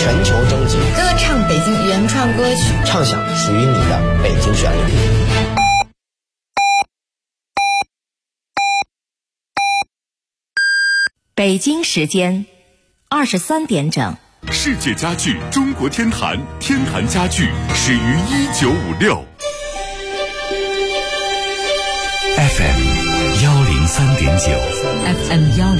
全球征集， 歌唱北京原创歌曲， 畅想属于你的北京旋律。 北京时间23点整。 世界家具中国天坛，天坛家具始于1956。 FM 103.9 FM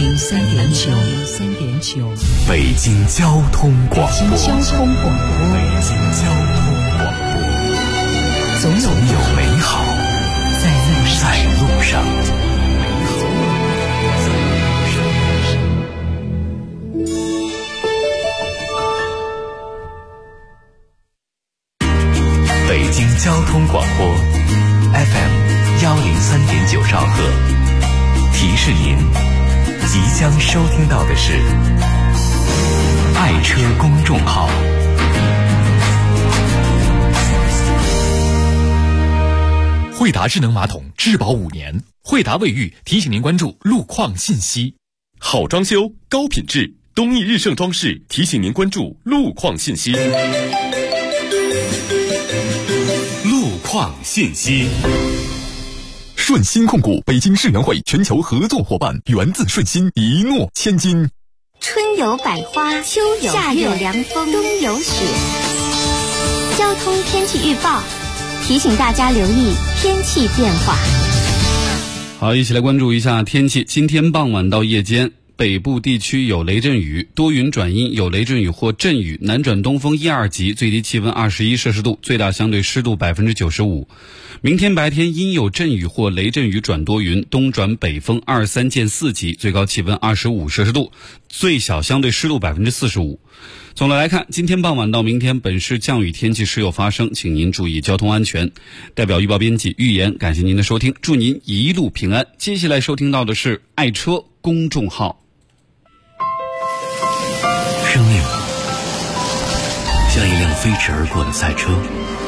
103.9 北京交通广播。 北京交通广播，总有美好在路上。 北京交通广播 FM 103.9兆赫，提示您即将收听到的是爱车公众号。 惠达智能马桶质保5年，惠达卫浴提醒您关注路况信息。 好装修高品质，东义日盛装饰提醒您关注路况信息。 路况信息。 顺心控股北京世园会全球合作伙伴，源自顺心，一诺千金。 春有百花，秋有夏有凉风，冬有雪。交通天气预报提醒大家留意天气变化。 好，一起来关注一下天气。今天傍晚到夜间，北部地区有雷阵雨，多云转阴，有雷阵雨或阵雨，南转东风1、2级，最低气温21摄氏度，最大相对湿度95%。明天白天阴有阵雨或雷阵雨转多云，东转北风2、3见4级，最高气温25摄氏度，最小相对湿度45%。总的来看，今天傍晚到明天本市降雨天气时有发生，请您注意交通安全。代表预报编辑预言，感谢您的收听，祝您一路平安。接下来收听到的是爱车公众号。 生命像一辆飞驰而过的赛车，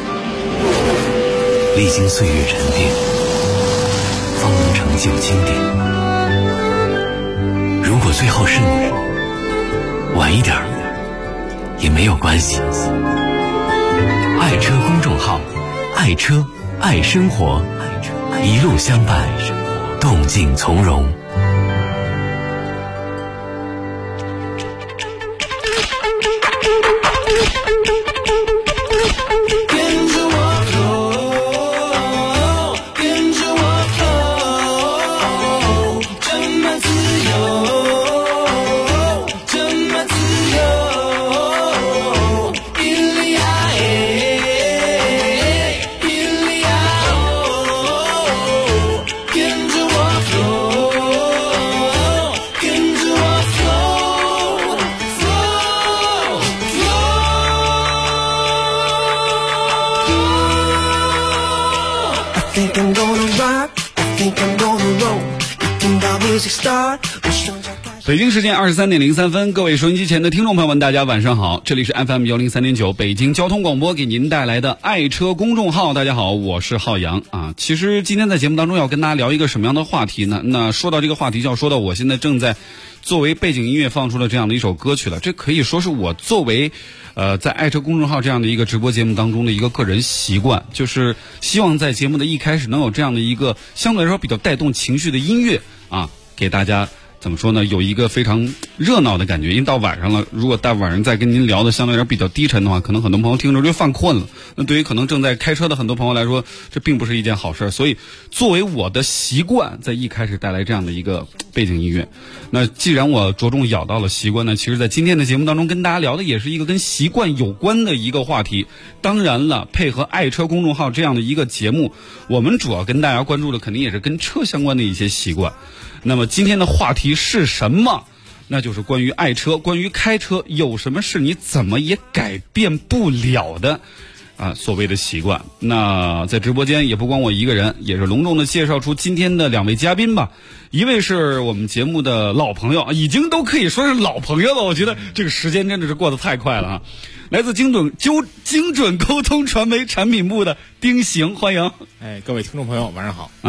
历经岁月沉淀，方能成就经典。如果最后是你，晚一点也没有关系。爱车公众号，爱车爱生活，一路相伴，动静从容。 北京时间23点03分，各位收音机前的听众朋友们，大家晚上好，这里是 FM 103.9北京交通广播给您带来的爱车公众号。大家好，我是浩洋啊。其实今天在节目当中要跟大家聊一个什么样的话题呢？那说到这个话题，就要说到我现在正在作为背景音乐放出了这样的一首歌曲了。这可以说是我作为在爱车公众号这样的一个直播节目当中的一个个人习惯，就是希望在节目的一开始能有这样的一个相对来说比较带动情绪的音乐啊，给大家怎么说呢，有一个非常热闹的感觉。因为到晚上了，如果到晚上再跟您聊的相对来说比较低沉的话，可能很多朋友听着就犯困了。那对于可能正在开车的很多朋友来说，这并不是一件好事。所以作为我的习惯，在一开始带来这样的一个背景音乐。那既然我着重咬到了习惯呢，其实在今天的节目当中跟大家聊的也是一个跟习惯有关的一个话题。当然了，配合爱车公众号这样的一个节目，我们主要跟大家关注的肯定也是跟车相关的一些习惯。那么今天的话题是什么？那就是关于爱车，关于开车，有什么是你怎么也改变不了的所谓的习惯。那在直播间也不光我一个人，也是隆重的介绍出今天的2位嘉宾吧。一位是我们节目的老朋友，已经都可以说是老朋友了，我觉得这个时间真的是过得太快了啊。来自精准沟通传媒产品部的丁行，欢迎。 各位听众朋友晚上好啊。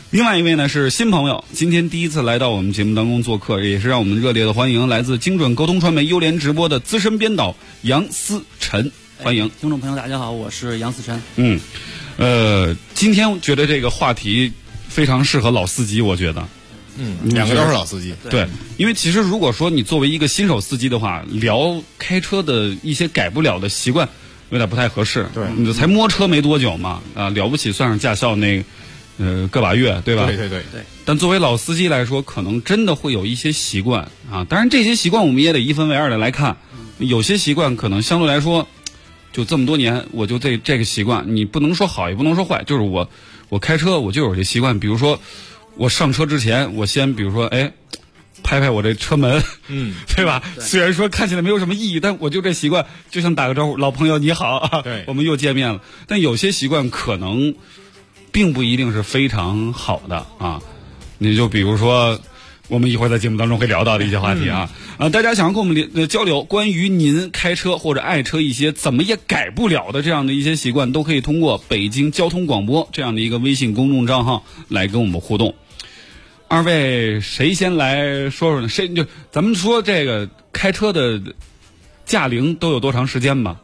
另外一位呢是新朋友，今天第一次来到我们节目当中做客，也是让我们热烈的欢迎来自精准沟通传媒优联直播的资深编导杨思晨，欢迎。 听众朋友大家好，我是杨思晨。 今天觉得这个话题非常适合老司机，我觉得。 两个都是老司机。 对，因为其实如果说你作为一个新手司机的话，聊开车的一些改不了的习惯，有点不太合适。 对， 你才摸车没多久嘛，了不起算上驾校那个把月，对吧？ 对。 但作为老司机来说，可能真的会有一些习惯啊。当然，这些习惯我们也得一分为二的来看。有些习惯可能相对来说，就这么多年，我就这个习惯，你不能说好，也不能说坏，就是我开车我就有这习惯，比如说。我上车之前，我先比如说，拍拍我这车门，对吧？对，虽然说看起来没有什么意义，但我就这习惯，就像打个招呼，老朋友你好啊， 对， 我们又见面了。但有些习惯可能并不一定是非常好的啊，你就比如说。我们一会儿在节目当中会聊到的一些话题啊，大家想要跟我们交流关于您开车或者爱车一些怎么也改不了的这样的一些习惯，都可以通过北京交通广播这样的一个微信公众账号来跟我们互动。二位谁先来说说呢？咱们说这个开车的驾龄都有多长时间吧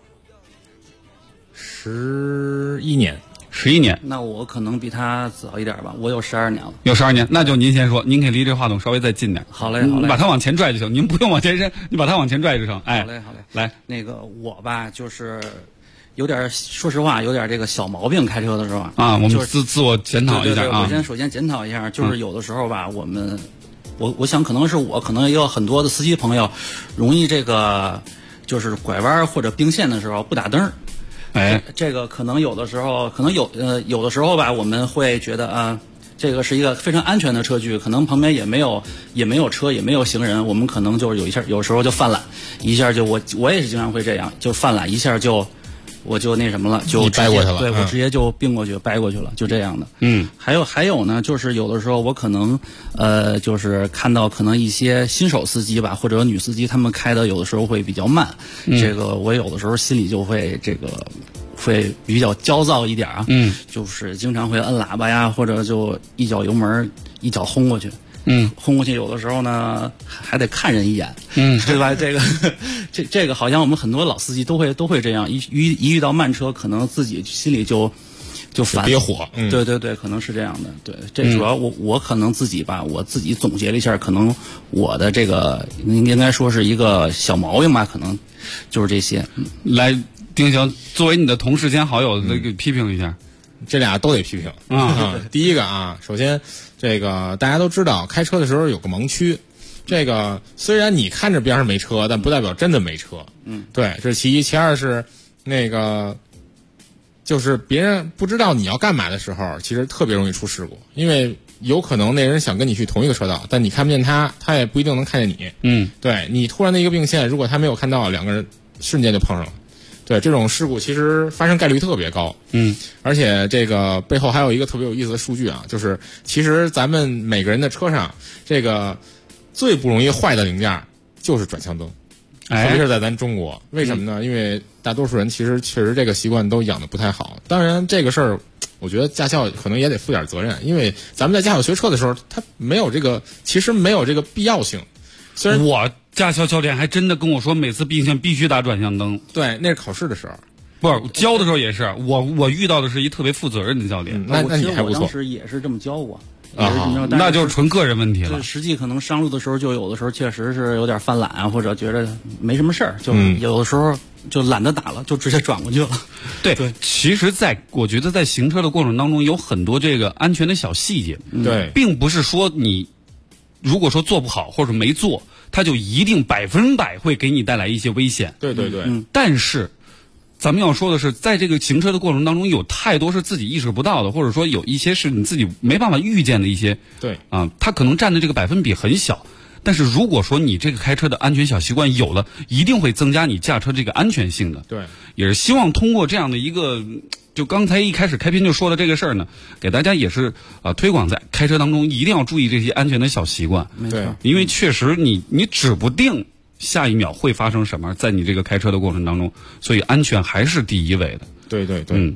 ？11年。 11年， 那我可能比他早一点吧，我有12年了。 有12年，那就您先说，您可以离这话筒稍微再近点。 好嘞， 你把它往前拽就行，您不用往前伸，你把它往前拽就成。 好嘞， 来， 那个我吧，就是有点，说实话，有点这个小毛病，开车的时候啊，我们自我检讨一下啊。 我首先检讨一下，就是有的时候吧，我想可能是可能也有很多的司机朋友，容易这个就是拐弯或者并线的时候不打灯。这个可能有的时候，有的时候吧，我们会觉得这个是一个非常安全的车距，可能旁边也没有车，也没有行人，我们可能就是有时候就犯懒，一下就我也是经常会这样，就犯懒一下我就那什么了，就掰过去了， 对，我直接就并过去掰过去了，就这样的。还有呢，就是有的时候我可能就是看到可能一些新手司机吧，或者女司机，他们开的有的时候会比较慢，这个我有的时候心里就会会比较焦躁一点啊，就是经常会摁喇叭呀，或者就一脚油门一脚轰过去。轰过去有的时候呢，还得看人一眼，对吧？这个好像我们很多老司机都会这样，一遇到慢车，可能自己心里就烦， 憋火。 对，可能是这样的。对，这主要我可能自己吧，我自己总结了一下，可能我的这个应该说是一个小毛病吧，可能就是这些。 来，丁翔，作为你的同事兼好友，给批评一下。 这俩都得批评第一个啊，首先这个大家都知道，开车的时候有个盲区，这个虽然你看着边上没车，但不代表真的没车。对，这是其一。其二是那个，就是别人不知道你要干嘛的时候，其实特别容易出事故，因为有可能那人想跟你去同一个车道，但你看不见他，他也不一定能看见你。对，你突然的一个并线，如果他没有看到，两个人瞬间就碰上了。对，这种事故其实发生概率特别高。而且这个背后还有一个特别有意思的数据啊，就是其实咱们每个人的车上，这个最不容易坏的零件就是转向灯，特别是在咱中国。为什么呢？因为大多数人其实确实这个习惯都养得不太好。当然这个事儿，我觉得驾校可能也得负点责任，因为咱们在驾校学车的时候，他没有这个，其实没有这个必要性。虽然我驾校教练还真的跟我说，每次并线必须打转向灯。 对，那是考试的时候， 不是教的时候也是。我遇到的是一特别负责任的教练。 那你还不错。 我当时也是这么教我。 那就是纯个人问题了。 实际可能上路的时候，就有的时候确实是有点犯懒啊，或者觉得没什么事儿，就有的时候就懒得打了，就直接转过去了。 对，其实我觉得在行车的过程当中，有很多这个安全的小细节。 对， 并不是说你如果说做不好或者没做，它就一定100%会给你带来一些危险。 对。 但是咱们要说的是，在这个行车的过程当中，有太多是自己意识不到的，或者说有一些是你自己没办法预见的一些。 对它可能占的这个%很小，但是如果说你这个开车的安全小习惯有了，一定会增加你驾车这个安全性的。 对， 也是希望通过这样的一个，就刚才一开始开篇就说的这个事儿呢，给大家也是推广在开车当中一定要注意这些安全的小习惯。 没错， 因为确实你指不定下一秒会发生什么，在你这个开车的过程当中，所以安全还是第一位的。 对。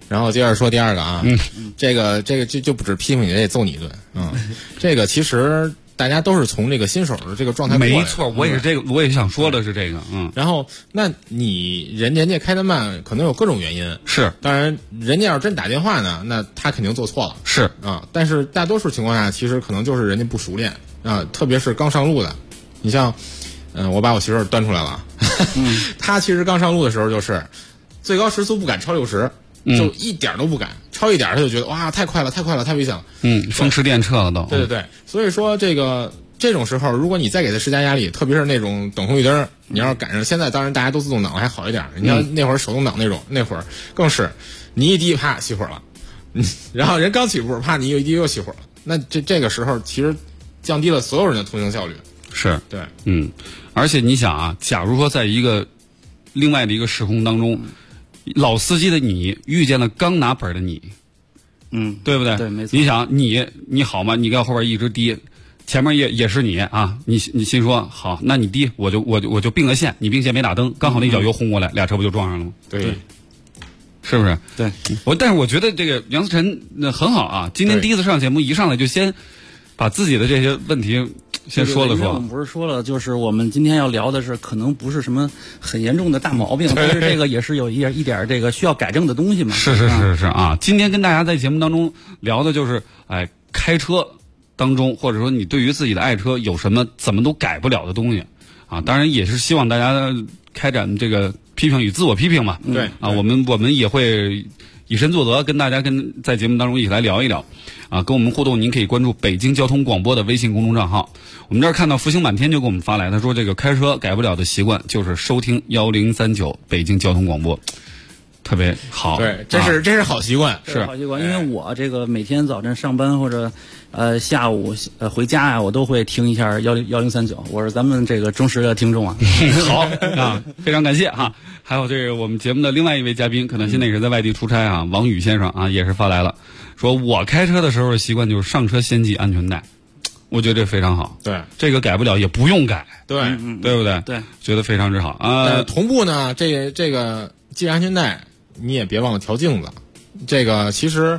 然后接着说第二个啊，这个就不止批评你，得揍你一顿。这个其实大家都是从这个新手的这个状态过来的。 没错，我也是这个，我也想说的是这个。 然后那人家开得慢，可能有各种原因。 是， 当然人家要是真打电话呢，那他肯定做错了。 是啊，但是大多数情况下，其实可能就是人家不熟练啊，特别是刚上路的。你像，我把我媳妇儿端出来了，她其实刚上路的时候就是最高时速不敢超60。就一点都不敢，超一点他就觉得哇太快了，太危险了。 风驰电掣了都。 对，所以说这种时候，如果你再给他施加压力，特别是那种等红绿灯，你要是赶上，现在当然大家都自动挡还好一点，你像那会儿手动挡那会儿更是，你一滴啪熄火了，然后人刚起步啪你一滴又熄火了，那这个时候其实降低了所有人的通行效率。 是， 对， 而且你想啊，假如说在一个另外的一个时空当中。老司机的你遇见了刚拿本的你，对不对？ 对，没错。 你想你好吗？你跟后边一直滴，前面也是你啊，你心说好，那你滴，我就并个线，你并线没打灯，刚好那脚油轰过来，俩车不就撞上了吗？ 对， 是不是？ 对， 但是我觉得这个杨思辰很好啊，今天第一次上节目，一上来就先把自己的这些问题。先说了说， 我们不是说了，就是我们今天要聊的是，可能不是什么很严重的大毛病，但是这个也是有一点这个需要改正的东西嘛。 是啊，今天跟大家在节目当中聊的就是，开车当中，或者说你对于自己的爱车有什么怎么都改不了的东西啊？当然也是希望大家开展这个批评与自我批评嘛。 对啊，我们也会以身作则，跟大家在节目当中一起来聊一聊。啊，跟我们互动，您可以关注北京交通广播的微信公众账号。我们这儿看到福星满天就给我们发来，他说这个开车改不了的习惯就是收听1039北京交通广播，特别好。 对，这是好习惯， 是好习惯。因为我这个每天早晨上班或者下午回家呀，我都会听一下1039，我是咱们这个忠实的听众啊。 好啊，非常感谢哈。还有这个我们节目的另外一位嘉宾，可能现在也是在外地出差啊，王宇先生啊，也是发来了。说我开车的时候的习惯就是上车先系安全带，我觉得这非常好。 对， 这个改不了也不用改。 对， 对不对？ 对， 觉得非常之好啊。 同步呢，这个系安全带，你也别忘了调镜子。这个其实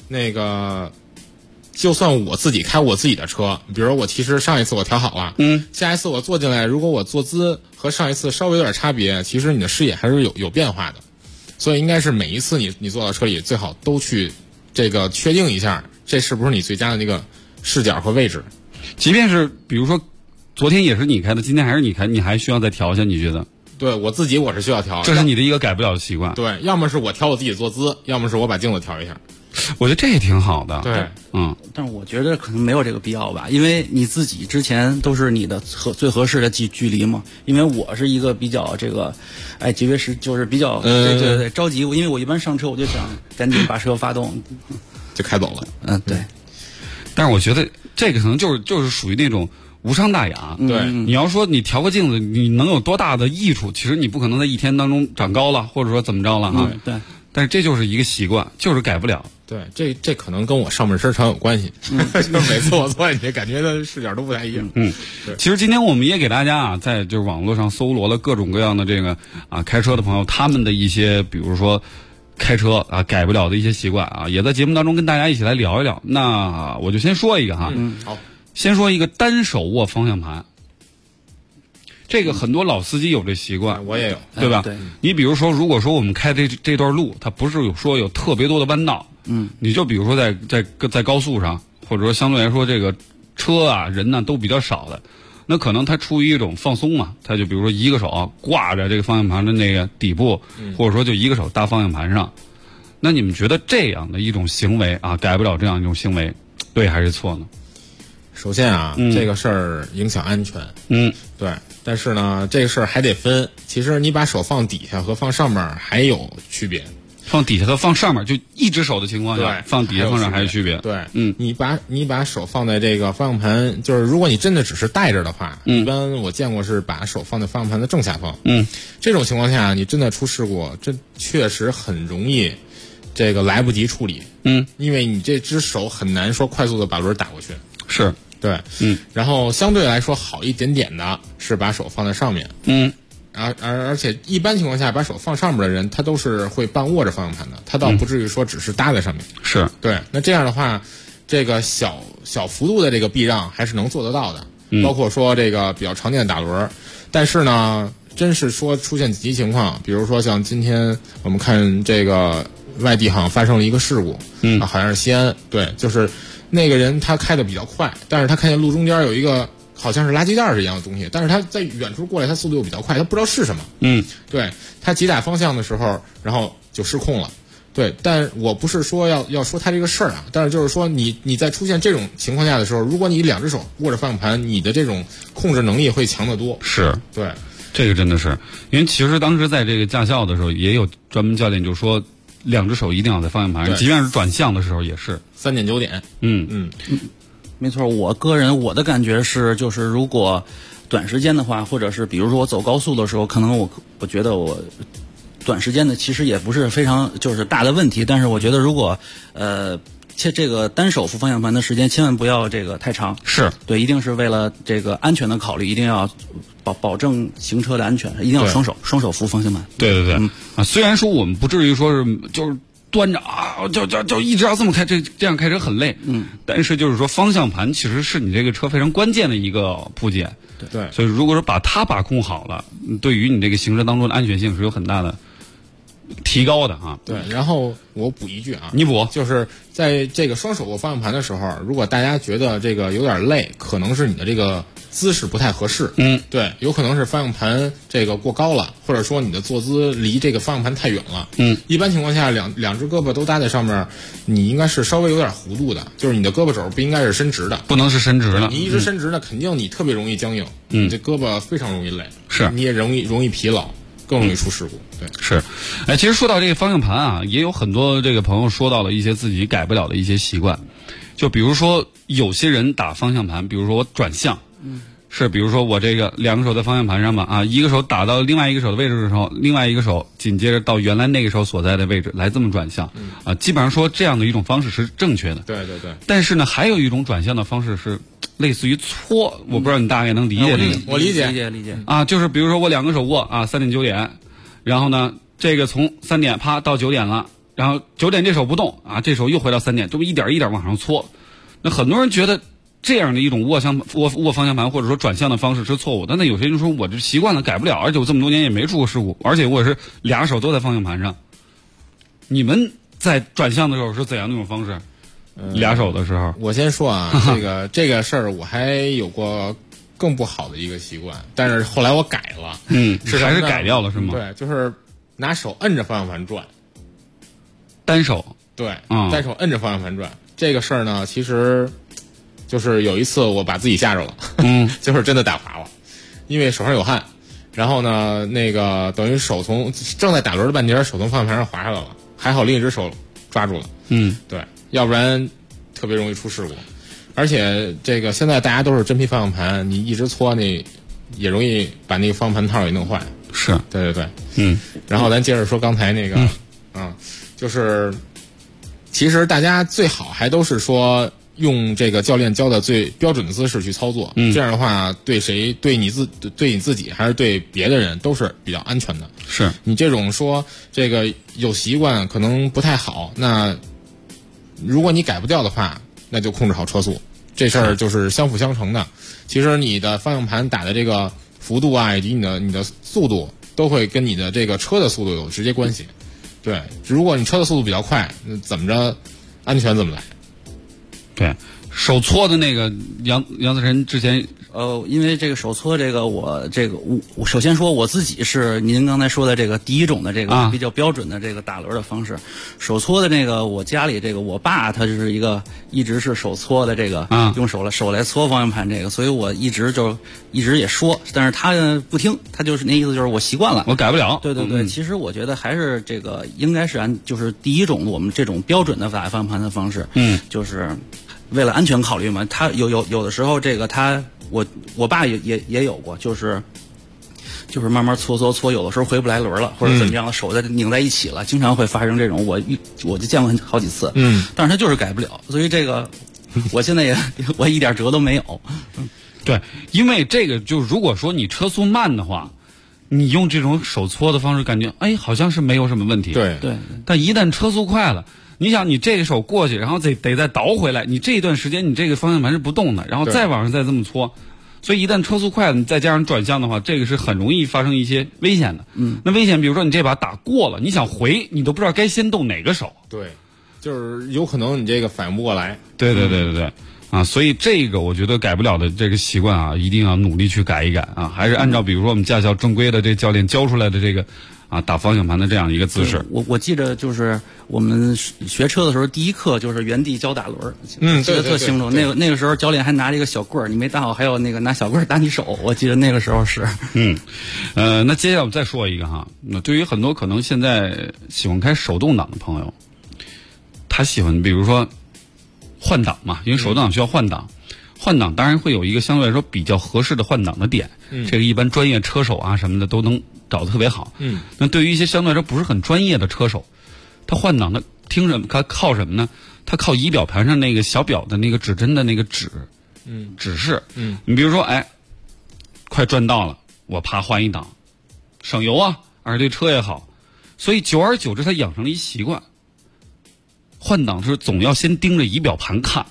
就算我自己开我自己的车，比如我其实上一次我调好了，下一次我坐进来，如果我坐姿和上一次稍微有点差别，其实你的视野还是有变化的。所以应该是每一次你坐到车里，最好都去这个确定一下，这是不是你最佳的那个视角和位置。 即便是比如说昨天也是你开的，今天还是你开，你还需要再调一下？你觉得？ 对我自己我是需要调， 这是你的一个改不了的习惯。 对，要么是我调我自己坐姿，要么是我把镜子调一下。 我觉得这也挺好的。 对， 但是我觉得可能没有这个必要吧，因为你自己之前都是你的最合适的距离嘛。因为我是一个比较这个，节约时就是比较对着急，因为我一般上车我就想赶紧把车发动， 就开走了。 对。 但是我觉得这个可能就是属于那种无伤大雅。 对， 你要说你调个镜子，你能有多大的益处？其实你不可能在一天当中长高了，或者说怎么着了哈。 对。 但是这就是一个习惯，就是改不了。 对，这可能跟我上半身长有关系。就是每次我坐进去，感觉的视角都不太一样。 其实今天我们也给大家啊，在就是网络上搜罗了各种各样的这个开车的朋友，他们的一些比如说开车改不了的一些习惯啊，也在节目当中跟大家一起来聊一聊。那我就先说一个哈， 好， 先说一个单手握方向盘。这个很多老司机有这习惯， 我也有， 对吧？ 对。 你比如说，如果说我们开这段路，它不是有特别多的弯道，你就比如说在高速上，或者说相对来说这个车啊人呢都比较少的，那可能他出于一种放松嘛，他就比如说一个手挂着这个方向盘的那个底部，或者说就一个手搭方向盘上。那你们觉得这样的一种行为改不了这样一种行为，对还是错呢？ 首先这个事儿影响安全，对。但是呢，这个事儿还得分。其实你把手放底下和放上面还有区别。 放底下和放上面，就一只手的情况下，放底下放上还有区别。 对，你把手放在这个方向盘，就是如果你真的只是带着的话，一般我见过是把手放在方向盘的正下方。这种情况下，你真的出事故，这确实很容易，这个来不及处理。因为你这只手很难说快速的把轮打过去。 是。 对，然后相对来说好一点点的是把手放在上面， 而且一般情况下把手放上面的人，他都是会半握着方向盘的，他倒不至于说只是搭在上面。 是对，那这样的话，这个小幅度的这个避让还是能做得到的，包括说这个比较常见的打轮。但是呢，真是说出现紧急情况，比如说像今天我们看这个外地好像发生了一个事故，好像是西安，对，就是那个人他开的比较快，但是他看见路中间有一个好像是垃圾袋一样的东西，但是他在远处过来，他速度又比较快，他不知道是什么，对，他急打方向的时候，然后就失控了。对，但我不是说要说他这个事儿啊，但是就是说你在出现这种情况下的时候，如果你两只手握着方向盘，你的这种控制能力会强得多。 是， 对， 这个真的是，因为其实当时在这个驾校的时候，也有专门教练就说，两只手一定要在方向盘上，即便是转向的时候也是 3点9点。 没错，我的感觉是，就是如果短时间的话，或者是比如说我走高速的时候，可能我觉得我短时间的其实也不是非常就是大的问题，但是我觉得如果这个单手扶方向盘的时间千万不要这个太长， 是对， 一定是为了这个安全的考虑，一定要保证行车的安全，一定要双手扶方向盘。 对，虽然说我们不至于说是就是端着啊，就一直要这么开，这样开车很累，但是就是说方向盘其实是你这个车非常关键的一个部件， 对， 所以如果说把它把控好了，对于你这个行车当中的安全性是有很大的提高的啊。 对，然后我补一句啊， 你补， 就是在这个双手握方向盘的时候，如果大家觉得这个有点累，可能是你的这个姿势不太合适，对，有可能是方向盘这个过高了，或者说你的坐姿离这个方向盘太远了，一般情况下两只胳膊都搭在上面，你应该是稍微有点弧度的，就是你的胳膊肘不应该是伸直的， 不能是伸直的， 你一直伸直的，肯定你特别容易僵硬，你这胳膊非常容易累， 是， 你也容易疲劳，更容易出事故。对， 是，其实说到这个方向盘啊，也有很多这个朋友说到了一些自己改不了的一些习惯，就比如说有些人打方向盘，比如说我转向，是，比如说我这个两个手在方向盘上嘛，啊，一个手打到另外一个手的位置的时候，另外一个手紧接着到原来那个手所在的位置来这么转向，啊，基本上说这样的一种方式是正确的。 对。 但是呢，还有一种转向的方式是类似于搓，我不知道你大概能理解这个？ 我理解啊，就是比如说我两个手握啊，3点9点，然后呢，这个从3点啪到9点了，然后9点这手不动啊，这手又回到3点，这么一点一点往上搓。那很多人觉得这样的一种握方向盘或者说转向的方式是错误的，那有些人说我这习惯了改不了，而且我这么多年也没出过事故，而且我是俩手都在方向盘上。你们在转向的时候是怎样的一种方式？俩手的时候， 我先说啊，这个事儿我还有过更不好的一个习惯，但是后来我改了， 还是改掉了是吗？ 对，就是拿手摁着方向盘转， 单手， 对，单手摁着方向盘转。这个事儿呢，其实就是有一次我把自己吓着了，就是真的打滑了，因为手上有汗，然后呢，那个等于手从正在打轮的半截，手从方向盘上滑下来了，还好另一只手抓住了，对，要不然特别容易出事故。而且这个现在大家都是真皮方向盘，你一直搓那也容易把那个方向盘套给弄坏。 是， 对，然后咱接着说刚才那个，就是其实大家最好还都是说用这个教练教的最标准的姿势去操作，这样的话对你自己还是对别的人都是比较安全的。 是你这种说这个有习惯可能不太好，那如果你改不掉的话，那就控制好车速，这事儿就是相辅相成的。其实你的方向盘打的这个幅度啊，以及你的速度，都会跟你的这个车的速度有直接关系。对，如果你车的速度比较快，怎么着安全怎么来。 对，手搓的那个杨子晨之前因为这个手搓这个我首先说我自己是您刚才说的这个第一种的这个比较标准的这个打轮的方式，手搓的那个我家里这个我爸他就是一直是手搓的这个用手来搓方向盘这个，所以我一直也说，但是他不听，他就是那意思就是我习惯了， 我改不了。 对，其实我觉得还是这个应该是就是第一种我们这种标准的打方向盘的方式，就是为了安全考虑嘛，他有的时候这个我爸也有过，就是慢慢搓，有的时候回不来轮了，或者怎么样了，手拧在一起了，经常会发生这种，我就见过好几次，但是他就是改不了，所以这个我现在我一点辙都没有。 对，因为这个就如果说你车速慢的话， 你用这种手搓的方式，感觉好像是没有什么问题。 对， 但一旦车速快了，你想你这个手过去，然后得再倒回来，你这一段时间你这个方向盘是不动的，然后再往上再这么搓，所以一旦车速快了，你再加上转向的话，这个是很容易发生一些危险的。那危险比如说你这把打过了，你想回，你都不知道该先动哪个手。 对，就是有可能你这个反应不过来。 对。所以这个我觉得改不了的这个习惯啊，一定要努力去改一改啊，还是按照比如说我们驾校正规的这教练教出来的这个打方向盘的这样一个姿势。 我记得就是我们学车的时候，第一课就是原地教打轮，记得特清楚。那个时候教练还拿着一个小棍儿，你没打好还有那个拿小棍儿打你手，我记得那个时候是。 那接下来我们再说一个哈，那对于很多可能现在喜欢开手动挡的朋友，他喜欢比如说换挡嘛，因为手动挡需要换挡，换挡当然会有一个相对来说比较合适的换挡的点，这个一般专业车手啊什么的都能找得特别好。那对于一些相对来说不是很专业的车手，他换挡的他靠什么呢？他靠仪表盘上那个小表的那个指针的那个指示。你比如说快转到了，我啪换一档，省油啊，而且对车也好，所以久而久之他养成了一习惯。换挡是总要先盯着仪表盘看。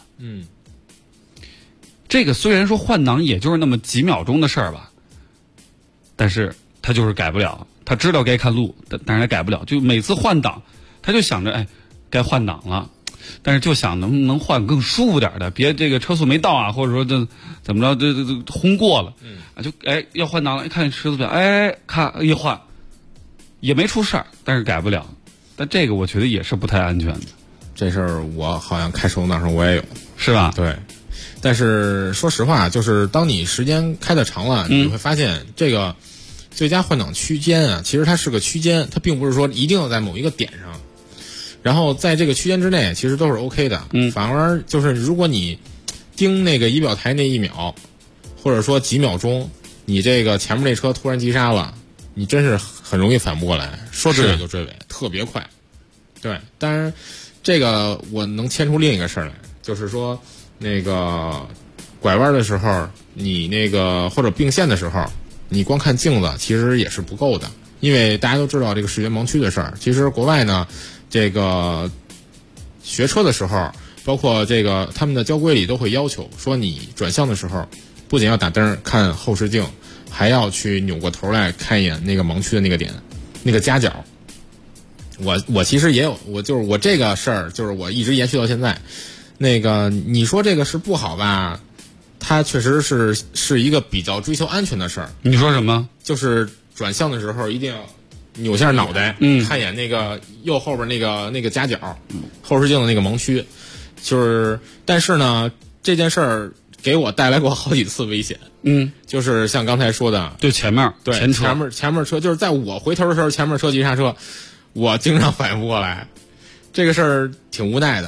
这个虽然说换挡也就是那么几秒钟的事儿吧，但是他就是改不了。他知道该看路，但是他改不了。就每次换挡，他就想着该换挡了，但是就想能不能换更舒服点的，别这个车速没到啊，或者说这怎么着这轰过了，就要换挡了，看车速表，看一换也没出事儿，但是改不了。但这个我觉得也是不太安全的。 这事儿我好像开手动挡时候我也有， 是吧？ 对，但是说实话，就是当你时间开得长了，你会发现这个最佳换挡区间啊，其实它是个区间，它并不是说一定要在某一个点上，然后在这个区间之内其实都是 OK 的。反而就是如果你盯那个仪表台那一秒，或者说几秒钟，你这个前面那车突然急刹了，你真是很容易反不过来，说追尾就追尾，特别快。对，当然这个我能牵出另一个事儿来，就是说那个拐弯的时候，你那个或者并线的时候，你光看镜子其实也是不够的，因为大家都知道这个视觉盲区的事儿。其实国外呢，这个学车的时候，包括这个他们的交规里都会要求说，你转向的时候不仅要打灯看后视镜，还要去扭过头来看一眼那个盲区的那个点，那个夹角。我其实也有，我这个事儿就是我一直延续到现在。那个你说这个是不好吧？它确实是一个比较追求安全的事儿。 你说什么？ 就是转向的时候一定要扭下脑袋，看一眼那个右后边那个夹角，后视镜的那个盲区。但是呢，这件事儿给我带来过好几次危险。就是像刚才说的， 对前面车，就是在我回头的时候，前面车急刹车。我经常反应不过来，这个事儿挺无奈的，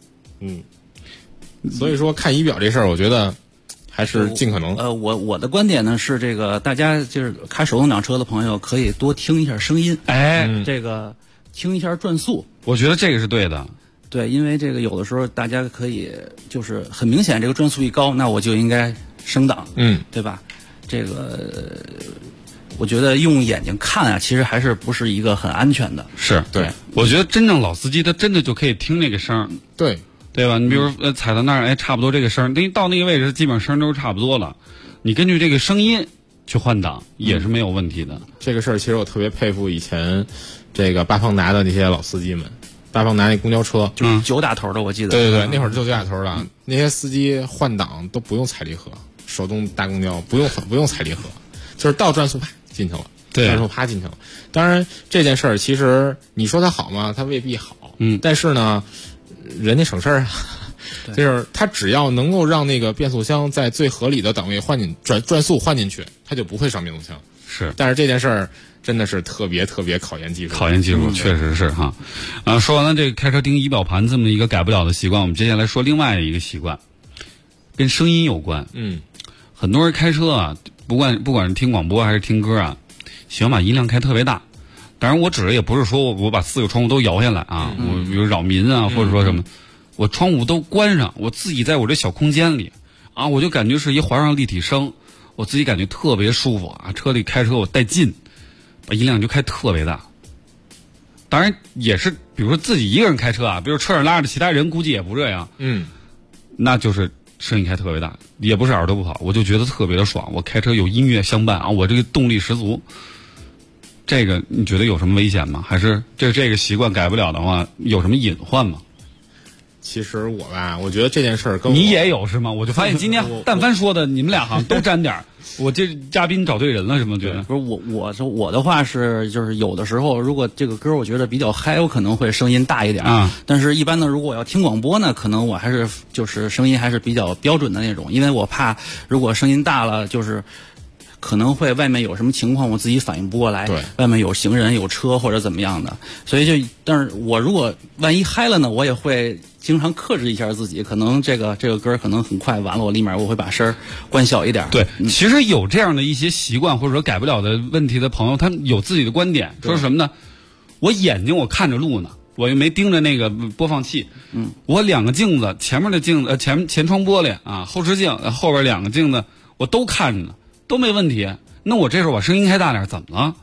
所以说看仪表这事儿，我觉得还是尽可能。 我的观点呢是，这个大家就是开手动挡车的朋友可以多听一下声音，这个听一下转速， 我觉得这个是对的。 对，因为这个有的时候大家可以就是很明显，这个转速一高，那我就应该升档，对吧？这个。我觉得用眼睛看啊，其实还是不是一个很安全的。 是对，我觉得真正老司机他真的就可以听那个声， 对吧？你比如踩到那儿，差不多这个声，到那个位置基本上声都是差不多了。你根据这个声音去换挡也是没有问题的。 这个事儿其实我特别佩服以前这个八方达的那些老司机们，八方达那公交车， 就是9打头的，我记得。 对，那会儿就9打头的，那些司机换挡都不用踩离合，手动大公交不用踩离合，就是到转速啪进去了，转速啪进去了。当然这件事儿其实你说它好吗？它未必好，但是呢，人家省事儿啊，就是他只要能够让那个变速箱在最合理的档位换进转速换进去，他就不会上变速箱。 是， 但是这件事儿真的是特别考验技术， 确实是哈。说完了这个开车盯仪表盘这么一个改不了的习惯，我们接下来说另外一个习惯，跟声音有关。很多人开车啊，不管是听广播还是听歌啊，喜欢把音量开特别大。当然我指的也不是说我把4个窗户都摇下来啊，我比如扰民啊，或者说什么，我窗户都关上，我自己在我这小空间里啊，我就感觉是一环上立体声，我自己感觉特别舒服啊。车里开车我带劲， 把音量就开特别大。当然也是，比如说自己一个人开车啊，比如车上拉着其他人，估计也不这样。那就是声音开特别大，也不是耳朵不好，我就觉得特别的爽。我开车有音乐相伴啊，我这个动力十足。这个你觉得有什么危险吗？还是这个习惯改不了的话，有什么隐患吗？ 其实我觉得这件事儿跟你也有是吗？我就发现今天但凡说的，你们俩好像都沾点儿。我这嘉宾找对人了，是吗？觉得不是我的话是，就是有的时候如果这个歌我觉得比较嗨，我可能会声音大一点啊。但是一般呢，如果我要听广播呢，可能我还是就是声音还是比较标准的那种，因为我怕如果声音大了，就是可能会外面有什么情况，我自己反应不过来。 对， 外面有行人、有车或者怎么样的，所以但是我如果万一嗨了呢，我也会经常克制一下自己，可能这个歌可能很快完了，我会把声儿关小一点。 对，其实有这样的一些习惯或者说改不了的问题的朋友，他有自己的观点，说什么呢？我眼睛我看着路呢，我又没盯着那个播放器。我两个镜子，前面的镜子前窗玻璃啊，后视镜后边两个镜子我都看着呢，都没问题。那我这时候把声音开大点，怎么了？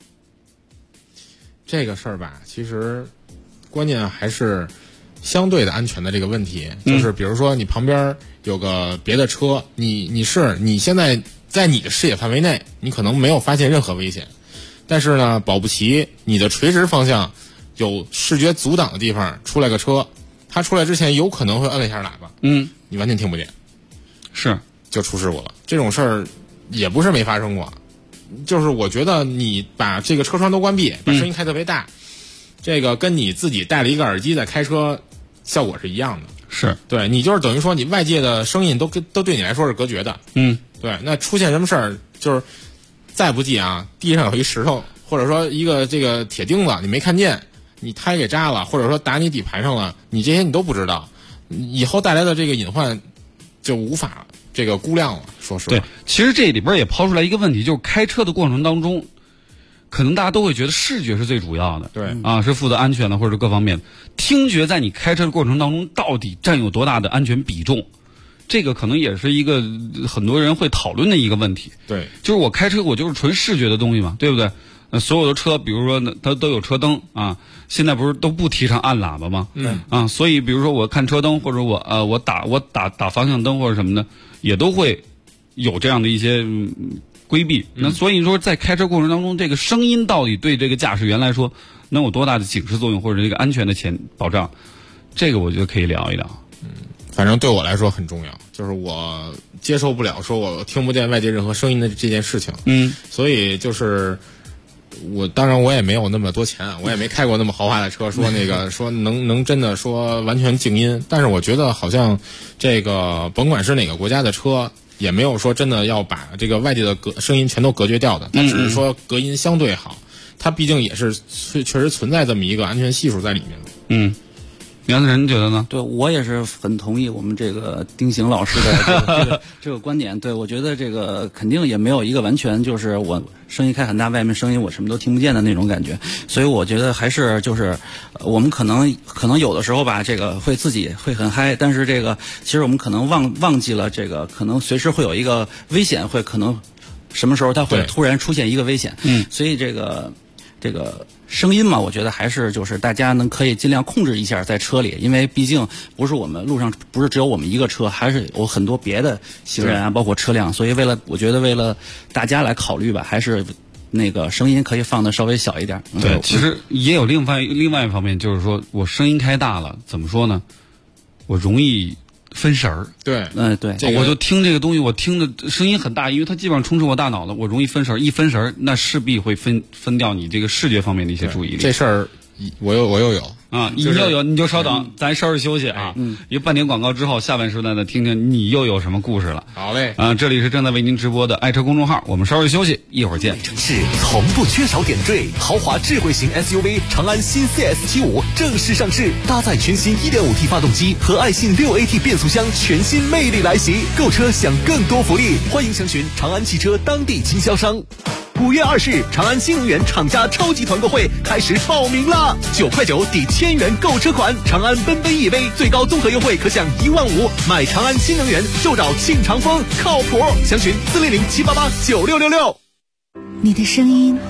这个事儿吧，其实关键还是相对的安全的这个问题。就是比如说你旁边有个别的车，你现在在你的视野范围内，你可能没有发现任何危险，但是呢，保不齐你的垂直方向有视觉阻挡的地方出来个车，他出来之前有可能会摁了一下喇叭，你完全听不见， 是就出事故了。这种事儿也不是没发生过，就是我觉得你把这个车窗都关闭，把声音开特别大，这个跟你自己戴了一个耳机在开车效果是一样的。 是， 对，你就是等于说你外界的声音都对你来说是隔绝的。对，那出现什么事儿，就是再不济啊，地上有一石头，或者说一个这个铁钉子你没看见，你胎给扎了，或者说打你底盘上了，你这些你都不知道，以后带来的这个隐患就无法这个估量了。说实话， 对，其实这里边也抛出来一个问题，就是开车的过程当中，可能大家都会觉得视觉是最主要的， 对啊，是负责安全的或者各方面的。听觉在你开车的过程当中到底占有多大的安全比重？这个可能也是一个很多人会讨论的一个问题。 对， 就是我开车我就是纯视觉的东西嘛，对不对？所有的车，比如说它都有车灯啊，现在不是都不提倡按喇叭吗？所以比如说我看车灯，或者我打方向灯或者什么的，也都会有这样的一些规避。那所以说在开车过程当中，这个声音到底对这个驾驶员来说能有多大的警示作用，或者这个安全的保障，这个我觉得可以聊一聊。 反正对我来说很重要，就是我接受不了说我听不见外界任何声音的这件事情。所以就是当然我也没有那么多钱，我也没开过那么豪华的车，说那个说能真的说完全静音。但是我觉得好像这个甭管是哪个国家的车，也没有说真的要把这个外界的声音全都隔绝掉的，它只是说隔音相对好，它毕竟也是确实存在这么一个安全系数在里面。 杨子仁觉得呢？ 对，我也是很同意我们这个丁行老师的这个观点。对，我觉得这个肯定也没有一个完全就是我声音开很大，外面声音我什么都听不见的那种感觉。所以我觉得还是就是我们可能有的时候吧，这个自己会很嗨，但是这个其实我们可能忘记了这个可能随时会有一个危险，会可能什么时候它会突然出现一个危险。所以这个声音嘛，我觉得还是就是大家可以尽量控制一下在车里，因为毕竟不是我们路上不是只有我们一个车，还是有很多别的行人啊，包括车辆，所以我觉得为了大家来考虑吧，还是那个声音可以放的稍微小一点。 对，其实也有另外一方面，就是说我声音开大了，怎么说呢？我容易分神儿。 对， 对， 我就听这个东西，我听的声音很大，因为它基本上充斥我大脑了，我容易分神儿，一分神儿，那势必会分掉你这个视觉方面的一些注意力。 这事儿我又有啊，你又有，你就稍等，咱稍事休息啊。一个半点广告之后，下半时段呢，听听你又有什么故事了。 好嘞， 这里是正在为您直播的爱车公众号，我们稍事休息，一会儿见。 城市从不缺少点缀，豪华智慧型 SUV 长安新 CS75正式上市，搭载全新 1.5T 发动机和爱信 6AT 变速箱，全新魅力来袭。购车享更多福利，欢迎详询长安汽车当地经销商。5月20日，长安新能源厂家超级团购会开始报名啦！9块9抵1000元购车款，长安奔奔 EV 最高综合优惠可享15000，买长安新能源就找庆长风，靠谱！详询400-788-9666。 你的声音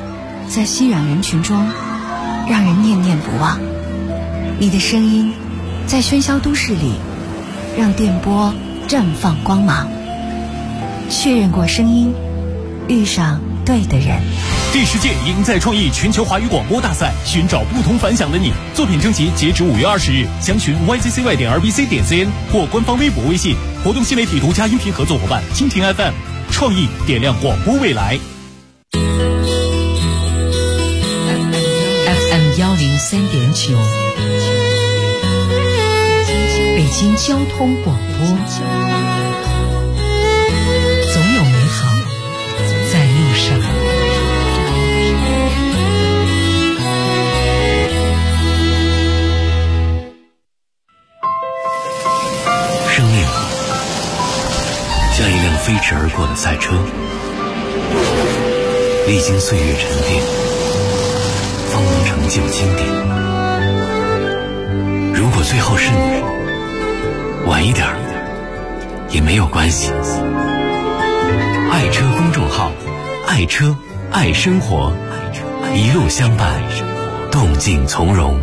在熙攘人群中让人念念不忘。你的声音在喧嚣都市里让电波绽放光芒。确认过声音，遇上对的人。 第10届赢在创意全球华语广播大赛，寻找不同凡响的你。作品征集截止5月20日，详询 yzcy.rbc.cn 或官方微博微信。活动新媒体独家音频合作伙伴蜻蜓 FM， 创意点亮广播未来。 FM 103.9，北京交通广播，总有美好在路上。 生命像一辆飞驰而过的赛车，历经岁月沉淀，方能成就经典。如果最后是你，晚一点也没有关系。爱车公众号，爱车爱生活，一路相伴，动静从容。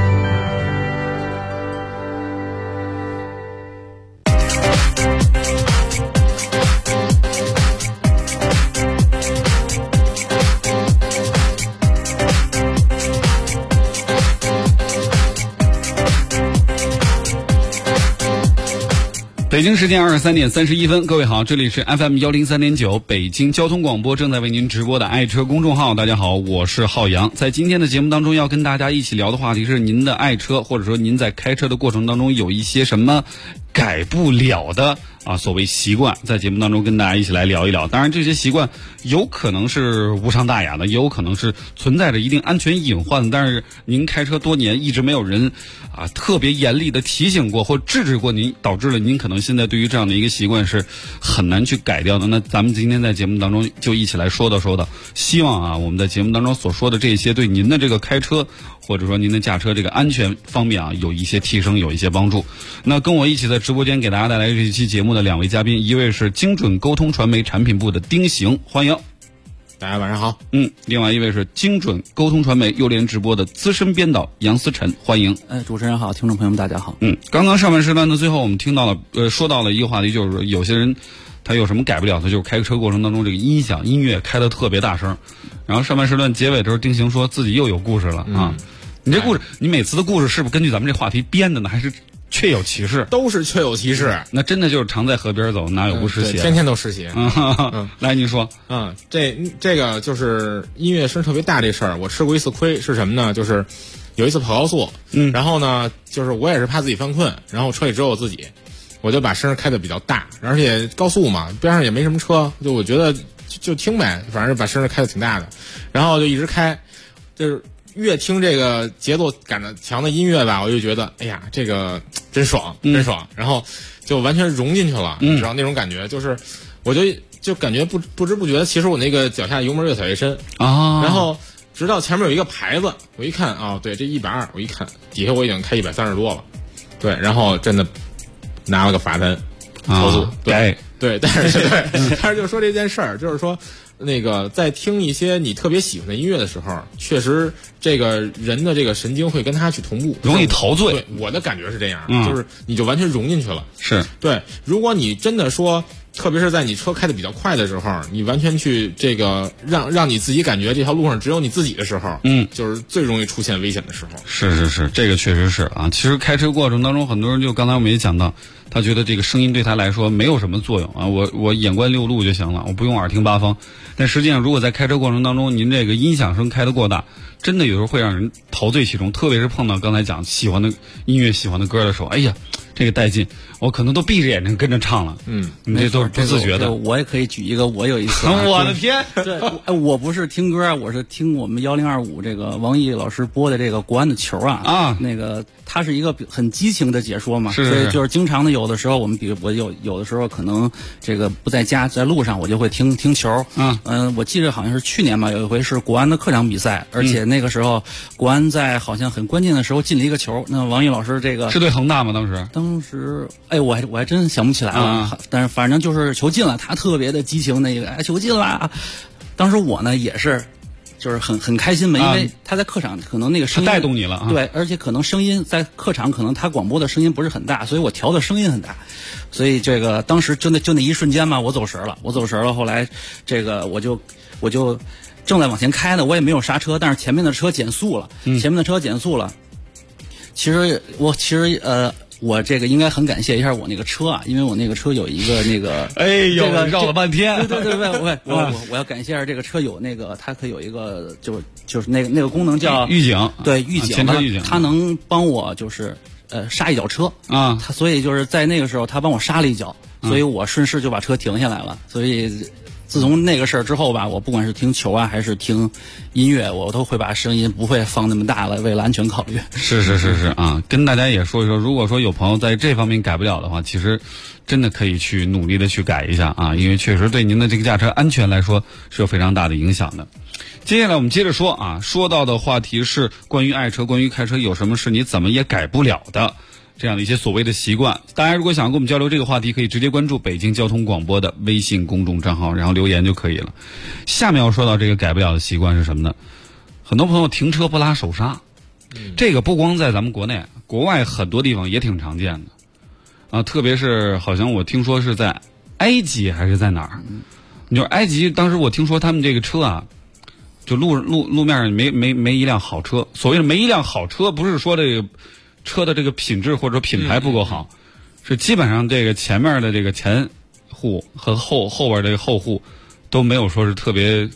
北京时间23点31分，各位好，这里是 FM 103.9北京交通广播，正在为您直播的爱车公众号。大家好，我是浩洋。在今天的节目当中，要跟大家一起聊的话题是您的爱车，或者说您在开车的过程当中有一些什么改不了的所谓习惯，在节目当中跟大家一起来聊一聊。当然这些习惯有可能是无伤大雅的，也有可能是存在着一定安全隐患的，但是您开车多年一直没有人特别严厉的提醒过或制止过您，导致了您可能现在对于这样的一个习惯是很难去改掉的。那咱们今天在节目当中就一起来说道，希望我们在节目当中所说的这些对您的这个开车或者说您的驾车这个安全方面有一些提升，有一些帮助。那跟我一起在直播间给大家带来这一期节目的2位嘉宾，一位是精准沟通传媒产品部的丁行，欢迎。 大家晚上好。 另外一位是精准沟通传媒优联直播的资深编导杨思晨，欢迎。 主持人好，听众朋友们大家好。 刚刚上半时段的最后我们听到了说到了一个话题，就是说有些人他有什么改不了的，就是开车过程当中这个音乐开得特别大声。然后上半时段结尾的时候，丁行说自己又有故事了你这故事，你每次的故事是不是根据咱们这话题编的呢，还是确有其事？ 都是确有其事。 那真的就是常在河边走，哪有不湿鞋？ 天天都湿鞋。 来，您说。 这个就是音乐声特别大这事儿，我吃过一次亏，是什么呢？就是有一次跑高速，然后呢，就是我也是怕自己犯困，然后车里只有我自己，我就把声开得比较大，而且高速嘛，边上也没什么车，就我觉得就听呗，反正把声开得挺大的，然后就一直开，就是越听这个节奏感的强的音乐吧，我就觉得哎呀，这个真爽，真爽，然后就完全融进去了，你知道那种感觉，就是我就感觉不知不觉，其实我那个脚下油门越踩越深然后直到前面有一个牌子，我一看对，这120，我一看底下我已经开130多了，对，然后真的拿了个罚单，超速，对，但是就说这件事儿，就是说。那个在听一些你特别喜欢的音乐的时候，确实这个人的这个神经会跟他去同步， 容易陶醉。 对，我的感觉是这样，就是你就完全融进去了。 是对，如果你真的说，特别是在你车开得比较快的时候，你完全去这个让你自己感觉这条路上只有你自己的时候，就是最容易出现危险的时候。 是，这个确实是其实开车过程当中，很多人就刚才我们也讲到，他觉得这个声音对他来说没有什么作用我眼观六路就行了，我不用耳听八方。但实际上，如果在开车过程当中，您这个音响声开得过大，真的有时候会让人陶醉其中。特别是碰到刚才讲喜欢的音乐、喜欢的歌的时候，哎呀，这个带劲，我可能都闭着眼睛跟着唱了。你这都是不自觉的。 我也可以举一个，我有一次， 我的天， 对，我不是听歌，我是听我们1025这个王毅老师播的这个国安的球那个他是一个很激情的解说嘛，所以就是经常的有的时候我有的时候可能这个不在家，在路上我就会听球。我记得好像是去年吧，有一回是国安的客场比赛，而且那个时候国安在好像很关键的时候进了一个球。那王毅老师这个是对恒大吗？ 当时我还真想不起来了，但是反正就是球进了，他特别的激情，那个球进了。当时我呢也是就是很开心嘛，因为他在客场可能那个声音带动你了啊， 对，而且可能声音在客场可能他广播的声音不是很大，所以我调的声音很大，所以这个当时就那一瞬间嘛，我走神了，后来这个我就正在往前开呢，我也没有刹车，但是前面的车减速了，其实我这个应该很感谢一下我那个车啊，因为我那个车有一个那个， 这个绕了半天， 对，我要感谢一下这个车有那个，它可以有一个就是那个功能叫预警， 对，预警， 前车预警， 它能帮我就是刹一脚车啊， 所以就是在那个时候他帮我刹了一脚，所以我顺势就把车停下来了，所以。自从那个事儿之后吧，我不管是听球啊还是听音乐，我都会把声音不会放那么大了，为了安全考虑。 是啊，跟大家也说一说，如果说有朋友在这方面改不了的话，其实真的可以去努力的去改一下啊，因为确实对您的这个驾车安全来说是有非常大的影响的。接下来我们接着说啊，说到的话题是关于爱车，关于开车有什么是你怎么也改不了的。这样的一些所谓的习惯，大家如果想跟我们交流这个话题，可以直接关注北京交通广播的微信公众账号，然后留言就可以了。下面要说到这个改不了的习惯是什么呢？很多朋友停车不拉手刹，这个不光在咱们国内，国外很多地方也挺常见的啊。特别是好像我听说是在埃及还是在哪儿，你说埃及当时我听说他们这个车啊，就路面没一辆好车。所谓的没一辆好车，不是说这个车的这个品质或者品牌不够好，是基本上这个前面的这个前护和后边这个后护都没有说是特别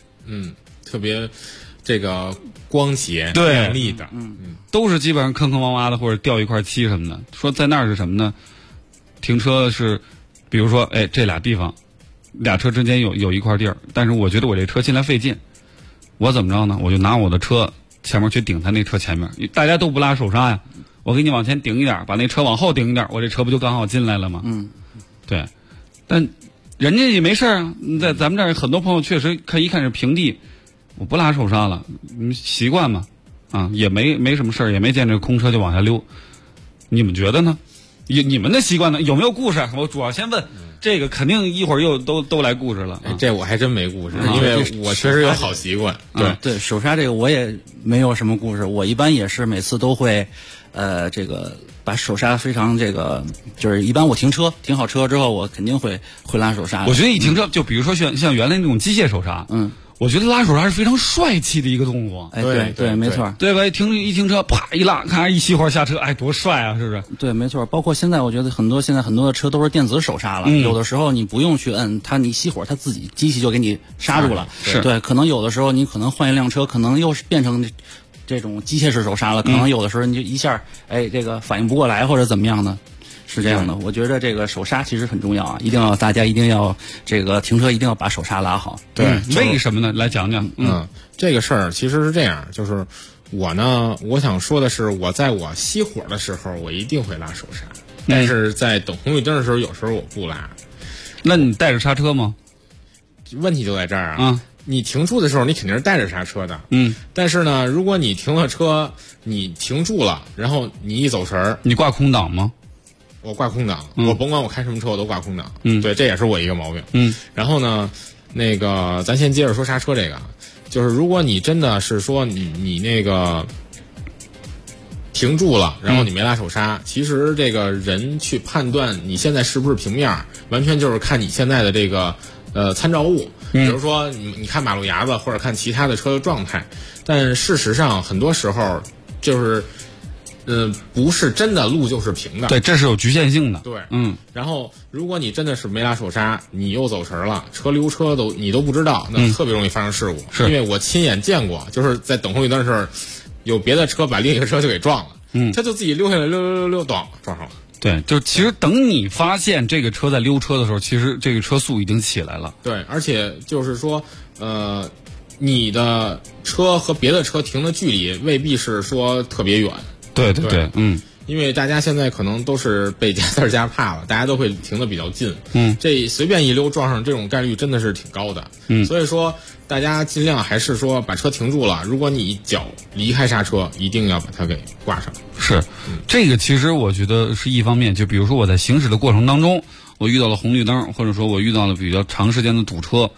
这个光洁亮丽的， 都是基本上坑坑洼洼的或者掉一块漆什么的。说在那儿是什么呢？停车是，比如说这俩地方，俩车之间有一块地儿，但是我觉得我这车进来费劲，我怎么着呢？我就拿我的车前面去顶他那车前面，大家都不拉手刹呀。我给你往前顶一点，把那车往后顶一点，我这车不就刚好进来了吗？对。但人家也没事啊，在咱们这儿很多朋友确实一看是平地，我不拉手刹了，习惯嘛，啊，也没什么事儿，也没见着空车就往下溜。你们觉得呢？你们的习惯呢？有没有故事？我主要先问。这个肯定一会儿又都来故事了， 这我还真没故事，因为我确实有好习惯。 对，手刹这个我也没有什么故事，我一般也是每次都会，这个把手刹非常这个，就是一般我停好车之后，我肯定会拉手刹。 我觉得一停车，就比如说像原来那种机械手刹，我觉得拉手刹是非常帅气的一个动作。 对，没错， 对吧？一停车，啪一拉，看一熄火下车，多帅啊，是不是？ 对，没错。包括现在，我觉得现在很多的车都是电子手刹了，有的时候你不用去摁它，你熄火，它自己机器就给你刹住了。 是对，可能有的时候你可能换一辆车，可能又是变成这种机械式手刹了，可能有的时候你就一下，这个反应不过来或者怎么样的。是这样的，我觉得这个手刹其实很重要啊，大家一定要这个停车一定要把手刹拉好。 对， 为什么呢？来讲讲。 这个事儿其实是这样，就是我呢，我想说的是，我在我熄火的时候，我一定会拉手刹，但是在等红绿灯的时候，有时候我不拉。 那你带着刹车吗？ 问题就在这儿啊。你停住的时候，你肯定是带着刹车的。但是呢，如果你停了车，你停住了，然后你一走神儿， 你挂空挡吗？ 我挂空挡，我甭管我开什么车，我都挂空挡。对，这也是我一个毛病。然后呢，那个咱先接着说刹车这个，就是如果你真的是说你那个停住了，然后你没拉手刹，其实这个人去判断你现在是不是平面，完全就是看你现在的这个参照物。比如说你看马路牙子或者看其他的车的状态，但事实上很多时候就是不是真的路就是平的。 对，这是有局限性的。 对，然后如果你真的是没拉手刹，你又走神了，车溜车你都不知道，那特别容易发生事故。 是因为我亲眼见过，就是在等红绿灯的时候，有别的车把另一个车就给撞了，他就自己溜下来溜撞上了。 对，就其实等你发现这个车在溜车的时候，其实这个车速已经起来了。 对，而且就是说，你的车和别的车停的距离未必是说特别远。 对， 因为大家现在可能都是被加塞加怕了，大家都会停得比较近。这随便一溜撞上这种概率真的是挺高的。所以说大家尽量还是说把车停住了，如果你脚离开刹车，一定要把它给挂上。 是，这个其实我觉得是一方面，就比如说我在行驶的过程当中，我遇到了红绿灯，或者说我遇到了比较长时间的堵车，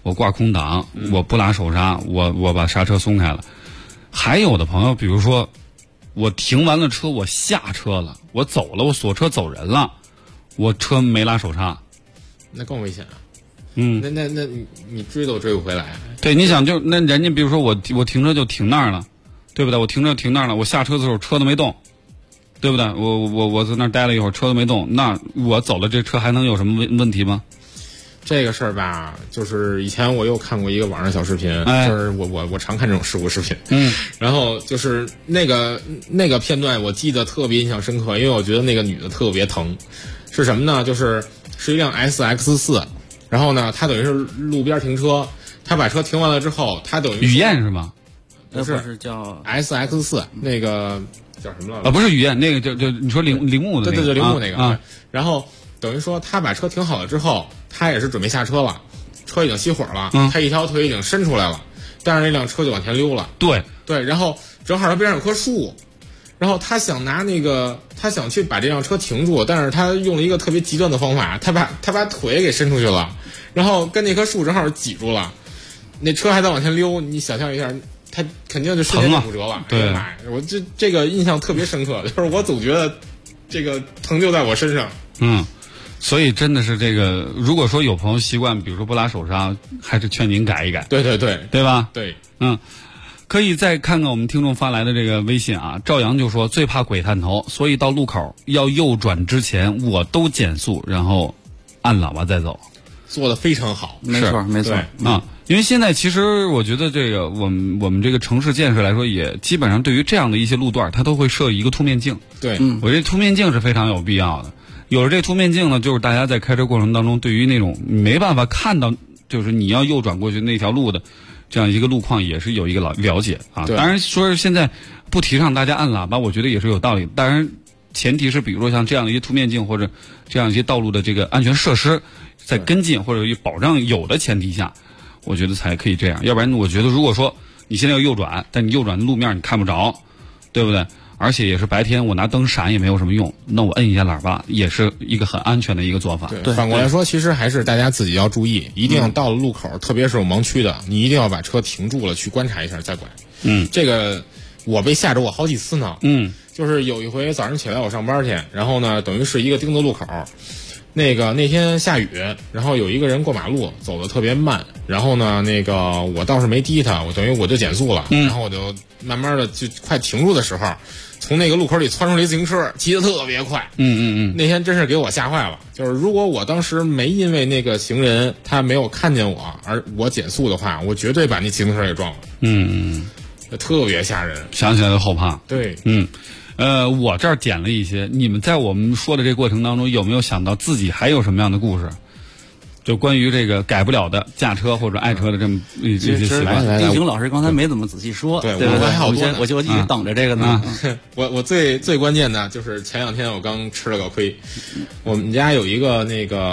我挂空挡，我不拉手刹，我把刹车松开了。还有的朋友，比如说我停完了车，我下车了，我走了，我锁车走人了，我车没拉手刹， 那更危险啊。那你追都追不回来。 对，你想就那人家比如说我停车就停那儿了，对不对？我停车停那儿了，我下车的时候车都没动，对不对？我在那儿待了一会儿，车都没动，那我走了，这车还能有什么问题吗？ 这个事儿吧，就是以前我又看过一个网上小视频，就是我常看这种事故视频，然后就是那个片段我记得特别印象深刻，因为我觉得那个女的特别疼，是什么呢？是一辆 SX4， 然后呢，她等于是路边停车，她把车停完了之后，她等于雨燕是吗？ 不是叫 SX4， 那个叫什么了？ 不是雨燕，那个就你说铃木的那个， 对铃木那个啊。然后等于说他把车停好了之后，他也是准备下车了，车已经熄火了，他一条腿已经伸出来了，但是那辆车就往前溜了。 对， 然后正好他边上有棵树，然后他想去把这辆车停住，但是他用了一个特别极端的方法，他把腿给伸出去了，然后跟那棵树正好挤住了，那车还在往前溜，你想象一下。他肯定就瞬间就骨折了， 对， 我这个印象特别深刻，就是我总觉得这个疼就在我身上。 所以真的是这个，如果说有朋友习惯，比如说不拉手刹，还是劝您改一改。 对吧？ 对， 可以再看看我们听众发来的这个微信啊，赵阳就说最怕鬼探头，所以到路口要右转之前我都减速，然后按喇叭再走。 做得非常好， 没错啊。因为现在其实我觉得这个我们这个城市建设来说，也基本上对于这样的一些路段，它都会设一个凸面镜。 对， 我这凸面镜是非常有必要的。有了这凸面镜呢，就是大家在开车过程当中，对于那种没办法看到，就是你要右转过去那条路的这样一个路况，也是有一个了解啊。当然说是现在不提倡大家按喇叭，我觉得也是有道理。当然前提是，比如说像这样的一些凸面镜或者这样一些道路的这个安全设施，在跟进或者保障有的前提下。我觉得才可以这样，要不然我觉得如果说你现在要右转，但你右转的路面你看不着，对不对？而且也是白天，我拿灯闪也没有什么用，那我摁一下喇叭也是一个很安全的一个做法。 对，反过来说，其实还是大家自己要注意，一定要到了路口，特别是有盲区的，你一定要把车停住了，去观察一下再拐。这个我被吓着过好几次呢。就是有一回早上起来我上班去，然后呢，等于是一个丁字路口。那天下雨，然后有一个人过马路走得特别慢，然后呢，我倒是没滴他，我等于我就减速了，然后我就慢慢的就快停住的时候，从那个路口里窜出来一自行车，骑得特别快。那天真是给我吓坏了，就是如果我当时没因为那个行人他没有看见我而我减速的话，我绝对把那自行车给撞了。特别吓人， 想起来就后怕。 对， 我这儿捡了一些，你们在我们说的这个过程当中，有没有想到自己还有什么样的故事？就关于这个改不了的驾车或者爱车的这么一些习惯。 丁雄老师刚才没怎么仔细说，对， 我还好多呢， 我就一直等着这个呢。 我最关键的就是前2天我刚吃了个亏，我们家有一个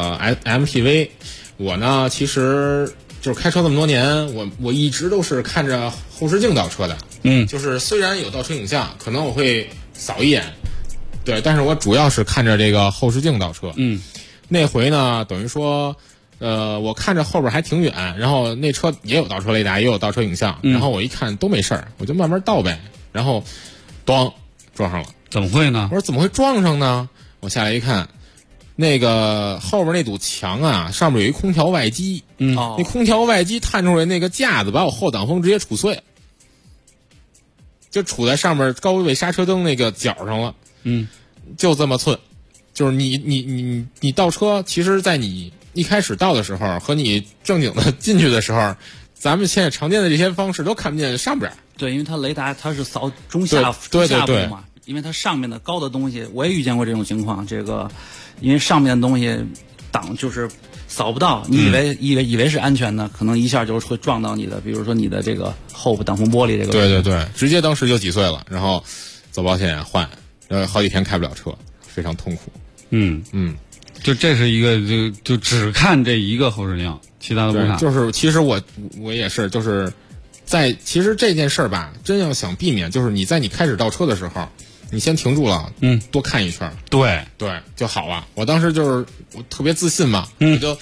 MPV， 我呢其实就是开车这么多年，我一直都是看着后视镜倒车的。就是虽然有倒车影像，可能我会扫一眼，对，但是我主要是看着这个后视镜倒车。那回呢，等于说，我看着后边还挺远，然后那车也有倒车雷达，也有倒车影像，然后我一看都没事儿，我就慢慢倒呗，然后，咣，撞上了。 怎么会呢？ 我说怎么会撞上呢？我下来一看，那个后边那堵墙啊，上面有一空调外机，那空调外机探出来那个架子，把我后挡风直接杵碎了。就杵在上面高位刹车灯那个角上了，就这么寸，就是你倒车，其实在你一开始倒的时候和你正经的进去的时候，咱们现在常见的这些方式都看不见上边。 对，因为它雷达它是扫中下部嘛，因为它上面的高的东西，我也遇见过这种情况，这个因为上面的东西挡就是扫不到，你以为是安全的，可能一下就会撞到你的，比如说你的这个后部挡风玻璃这个。 对，直接当时就挤碎了，然后走保险换，好几天开不了车，非常痛苦。 就这是一个就只看这一个后视镜，其他的不看。 就是其实我也是，就是其实这件事儿吧，真要想避免，就是你在你开始倒车的时候，你先停住了，多看一圈， 对就好了。我当时就是我特别自信嘛，我就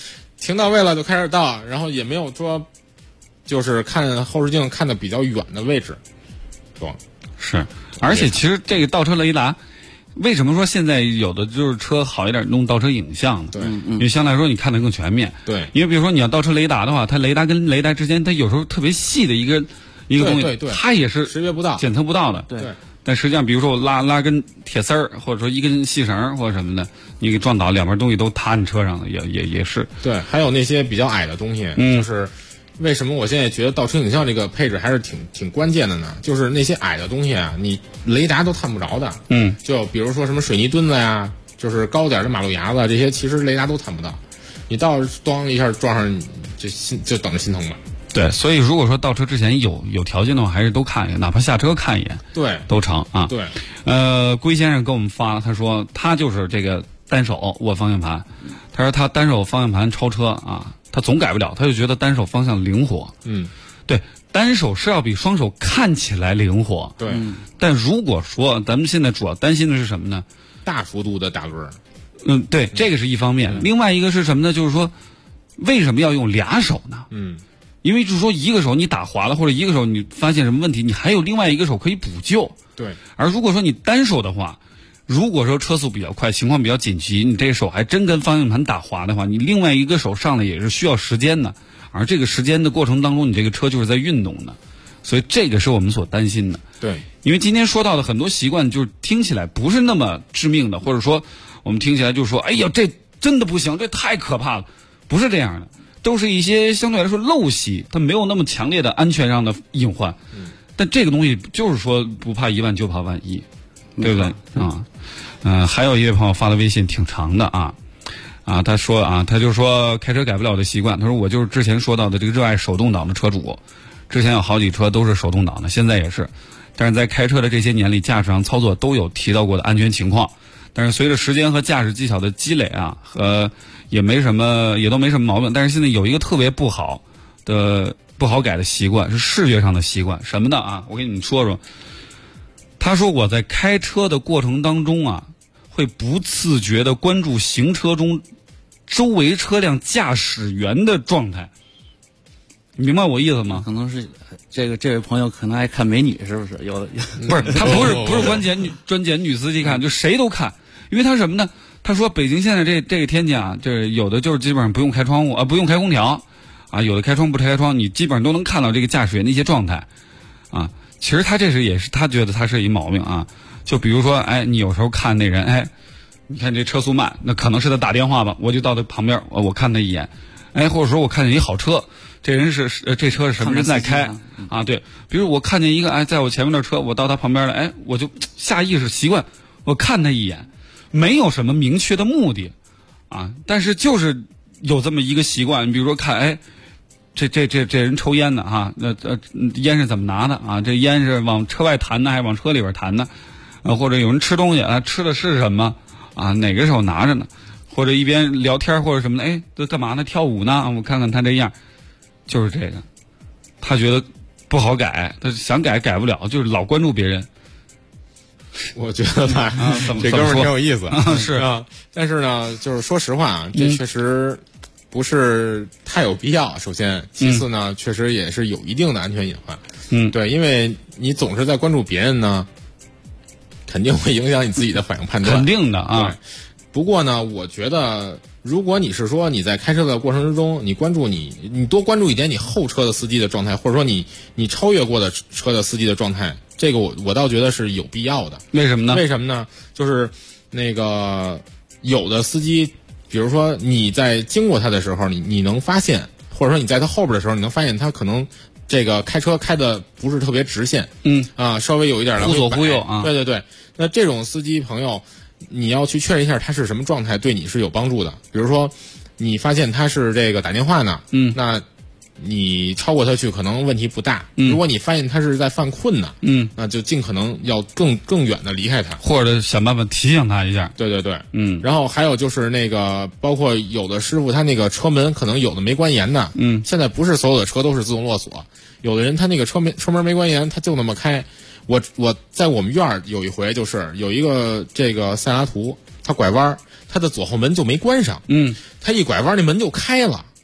停到位了就开始倒，然后也没有说就是看后视镜看的比较远的位置装。 是，而且其实这个倒车雷达，为什么说现在有的就是车好一点弄倒车影像呢？ 对， 因为相对来说你看得更全面。 对， 因为比如说你要倒车雷达的话，它雷达跟雷达之间，它有时候特别细的一个东西， 对， 它也是识别不到、 检测不到的。 对。 但实际上，比如说我拉根铁丝儿，或者说一根细绳或者什么的，你给撞倒，两边东西都塌你车上了，也是。 对，还有那些比较矮的东西，就是为什么我现在觉得倒车影像这个配置还是挺关键的呢？就是那些矮的东西啊，你雷达都探不着的。就比如说什么水泥墩子呀，就是高点的马路牙子，这些其实雷达都探不到。你倒咣一下撞上，就等着心疼吧。 对，所以如果说倒车之前有条件的话，还是都看一眼，哪怕下车看一眼， 对， 都成啊。 对， 龟先生给我们发，他说他就是这个单手握方向盘，他说他单手方向盘超车啊，他总改不了，他就觉得单手方向灵活。对，单手是要比双手看起来灵活。 对， 但如果说咱们现在主要担心的是什么呢？ 大幅度的打轮。 对，这个是一方面。另外一个是什么呢？就是说，为什么要用俩手呢？因为就是说一个手你打滑了，或者一个手你发现什么问题，你还有另外一个手可以补救。 对。 而如果说你单手的话，如果说车速比较快，情况比较紧急，你这手还真跟方向盘打滑的话，你另外一个手上来也是需要时间的。而这个时间的过程当中，你这个车就是在运动的，所以这个是我们所担心的。 对。 因为今天说到的很多习惯，就是听起来不是那么致命的，或者说我们听起来就是说，哎呀，这真的不行，这太可怕了，不是这样的。都是一些相对来说陋习，它没有那么强烈的安全上的隐患。但这个东西就是说不怕一万就怕万一，对不对啊？还有一位朋友发的微信挺长的啊，他说他就说开车改不了的习惯，他说我就是之前说到的这个热爱手动挡的车主，之前有好几车都是手动挡的，现在也是，但是在开车的这些年里，驾驶上操作都有提到过的安全情况。但是随着时间和驾驶技巧的积累啊，也都没什么毛病。但是现在有一个特别不好改的习惯，是视觉上的习惯，什么的啊？我给你们说说。他说我在开车的过程当中啊，会不自觉地关注行车中周围车辆驾驶员的状态。你明白我意思吗？ 可能是这位朋友可能爱看美女，是不是？有的不是，他不是专捡女司机看，就谁都看，因为他什么呢？他说北京现在这个天气啊，这有的就是基本上不用开窗户不用开空调啊，有的开窗不开窗，你基本上都能看到这个驾驶员的一些状态啊。其实他也是他觉得他是一毛病啊。就比如说，你有时候看那人，你看这车速慢，那可能是他打电话吧，我就到他旁边，我看他一眼，或者说我看见一好车，这车是什么人在开啊？对，比如我看见一个在我前面的车，我到他旁边了，我就下意识习惯我看他一眼，没有什么明确的目的啊，但是就是有这么一个习惯。比如说看这人抽烟呢啊，烟是怎么拿的啊？这烟是往车外弹的还是往车里边弹的？或者有人吃东西吃的是什么啊？哪个手拿着呢？或者一边聊天或者什么的，都干嘛呢？跳舞呢？我看看他这样，就是这个，他觉得不好改，他想改不了，就是老关注别人。 我觉得吧，这哥们儿挺有意思， 是啊。但是呢，就是说实话啊，这确实不是太有必要。首先，其次呢，确实也是有一定的安全隐患。对，因为你总是在关注别人呢，肯定会影响你自己的反应判断。 肯定的啊。 对。不过呢，我觉得，如果你是说你在开车的过程之中，你关注你多关注一点你后车的司机的状态，或者说你超越过的车的司机的状态，这个我倒觉得是有必要的。 为什么呢？ 为什么呢？就是那个有的司机，比如说你在经过他的时候，你能发现，或者说你在他后边的时候，你能发现他可能这个开车开的不是特别直线，稍微有一点忽左忽右啊。 对对对，那这种司机朋友，你要去确认一下他是什么状态，对你是有帮助的。比如说，你发现他是这个打电话呢，那你超过他去可能问题不大。如果你发现他是在犯困呢，那就尽可能要更远的离开他， 或者想办法提醒他一下。 对对对，然后还有就是那个，包括有的师傅他那个车门可能有的没关严的，现在不是所有的车都是自动落锁，有的人他那个车门没关严，他就那么开。我在我们院儿有一回，就是有一个这个塞拉图，他拐弯，他的左后门就没关上，他一拐弯那门就开了，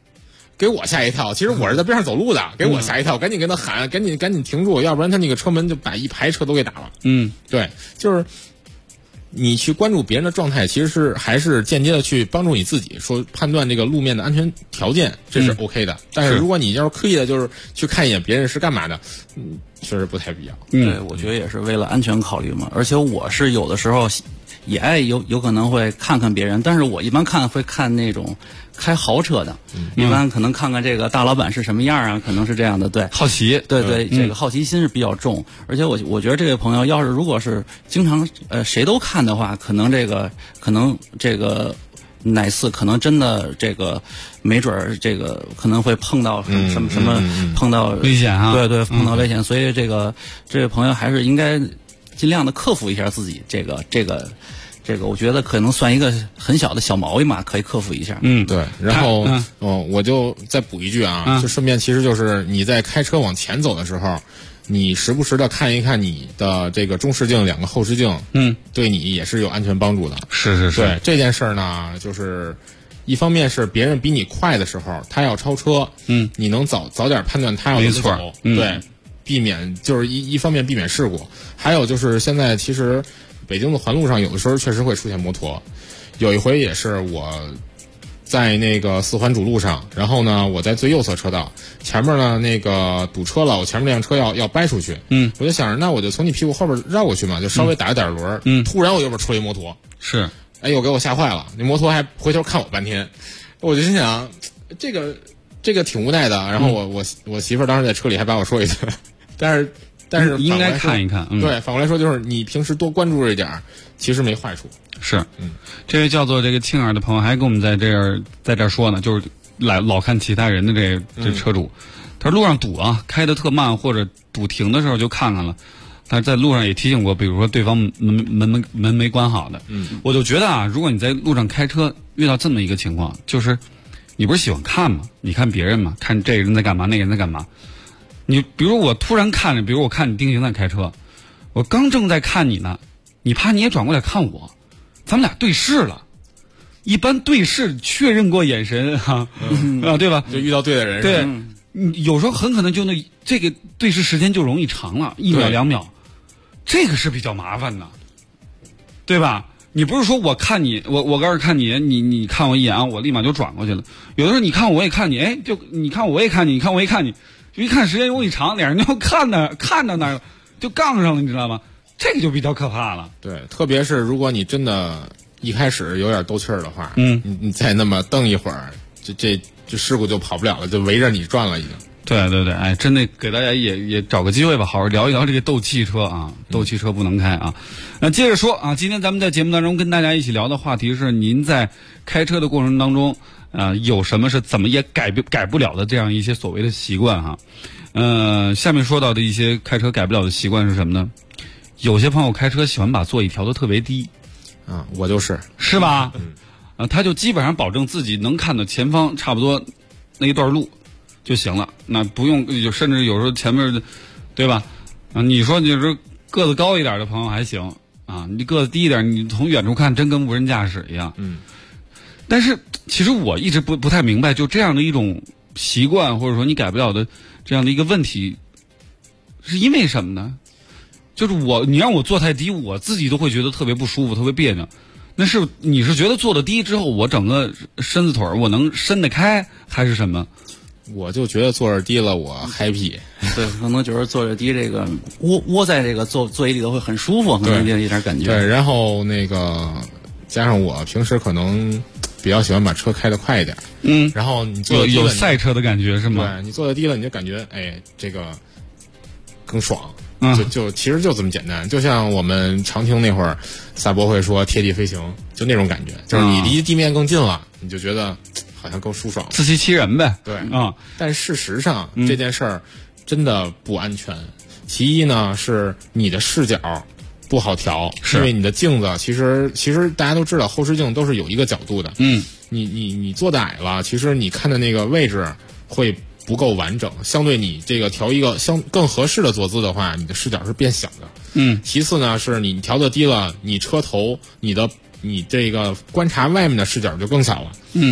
给我吓一跳。其实我是在边上走路的，给我吓一跳，赶紧跟他喊，赶紧停住，要不然他那个车门就把一排车都给打了。对，就是你去关注别人的状态，其实还是间接的去帮助你自己说判断这个路面的安全条件，这是 OK 的。但是如果你要是刻意的就是去看一眼别人是干嘛的，确实不太必要。 对，我觉得也是为了安全考虑嘛。而且我是有的时候也爱有可能会看看别人，但是我一般会看那种开豪车的，一般可能看看这个大老板是什么样啊，可能是这样的。对， 好奇， 对，这个好奇心是比较重。而且我觉得这位朋友要是如果是经常谁都看的话，可能这个哪次可能真的这个没准儿这个可能会碰到什么碰到危险啊， 对，碰到危险。所以这位朋友还是应该尽量的克服一下自己这个，我觉得可能算一个很小的小毛病吧，可以克服一下。 对。然后我就再补一句啊，就顺便其实就是你在开车往前走的时候，你时不时的看一看你的这个中视镜、2个后视镜，对你也是有安全帮助的。 是。 对这件事儿呢，就是一方面是别人比你快的时候，他要超车，你能早点判断他要怎么走，对，避免就是一方面避免事故，还有就是现在其实北京的环路上有的时候确实会出现摩托，有一回也是我在那个4环主路上，然后呢我在最右侧车道，前面呢那个堵车了，我前面那辆车要掰出去，我就想着那我就从你屁股后边绕过去嘛，就稍微打一点轮，突然我右边出一摩托， 是， 哎呦给我吓坏了，那摩托还回头看我半天，我就心想这个挺无奈的，然后我媳妇儿当时在车里还把我说一句，但是应该看一看， 对，反过来说就是你平时多关注这点，其实没坏处。 是，这位叫做这个庆儿的朋友还跟我们在这儿说呢，就是老看其他人的这车主，他说路上堵啊，开得特慢或者堵停的时候就看看了，但是在路上也提醒过，比如说对方门没关好的，我就觉得啊，如果你在路上开车遇到这么一个情况，就是你不是喜欢看吗？你看别人嘛，看这个人在干嘛，那个人在干嘛。你比如我突然看着，比如我看你定睛在开车，我刚正在看你呢，你怕你也转过来看我，咱们俩对视了。一般对视确认过眼神对吧？ 就遇到对的人。 对，有时候很可能就这个对视时间就容易长了，1秒2秒，这个是比较麻烦的，对吧？你不是说我看你，我刚是看你，你看我一眼啊，我立马就转过去了。有的时候你看我也看你，哎，就你看我也看你，你看我也看你。一看时间容易长，俩人就看到那儿就杠上了，你知道吗？这个就比较可怕了。 对，特别是如果你真的一开始有点斗气儿的话，你再那么蹬一会儿，这事故就跑不了了，就围着你转了已经。 对，哎，真的给大家也找个机会吧，好好聊一聊这个斗汽车啊，斗汽车不能开啊。那接着说啊，今天咱们在节目当中跟大家一起聊的话题是，您在开车的过程当中。有什么是怎么也改不了的这样一些所谓的习惯哈？下面说到的一些开车改不了的习惯是什么呢？有些朋友开车喜欢把座椅调得特别低， 我就是吧？他就基本上保证自己能看到前方差不多那一段路就行了，那不用甚至有时候前面对吧？你说你是个子高一点的朋友还行啊，你个子低一点，你从远处看真跟无人驾驶一样。但是其实我一直不太明白，就这样的一种习惯，或者说你改不了的这样的一个问题，是因为什么呢？就是你让我坐太低，我自己都会觉得特别不舒服，特别别扭。你是觉得坐的低之后，我整个身子腿我能伸得开，还是什么？ 我就觉得坐着低了我 happy。 对，可能就是坐着低这个窝在这个座椅里头会很舒服，可能有点感觉。 对，然后那个加上我平时可能比较喜欢把车开得快一点，然后你坐有赛车的感觉是吗？ 对，你坐得低了，你就感觉这个更爽，就其实就这么简单。就像我们常听那会儿萨博会说贴地飞行，就那种感觉，就是你离地面更近了，你就觉得好像更舒爽， 自欺欺人呗。 对但事实上这件事儿真的不安全。其一呢是你的视角不好调，因为你的镜子其实大家都知道，后视镜都是有一个角度的。你坐的矮了，其实你看的那个位置会不够完整，相对你这个调一个更合适的坐姿的话，你的视角是变小的。其次呢是你调的低了，你车头你这个观察外面的视角就更小了。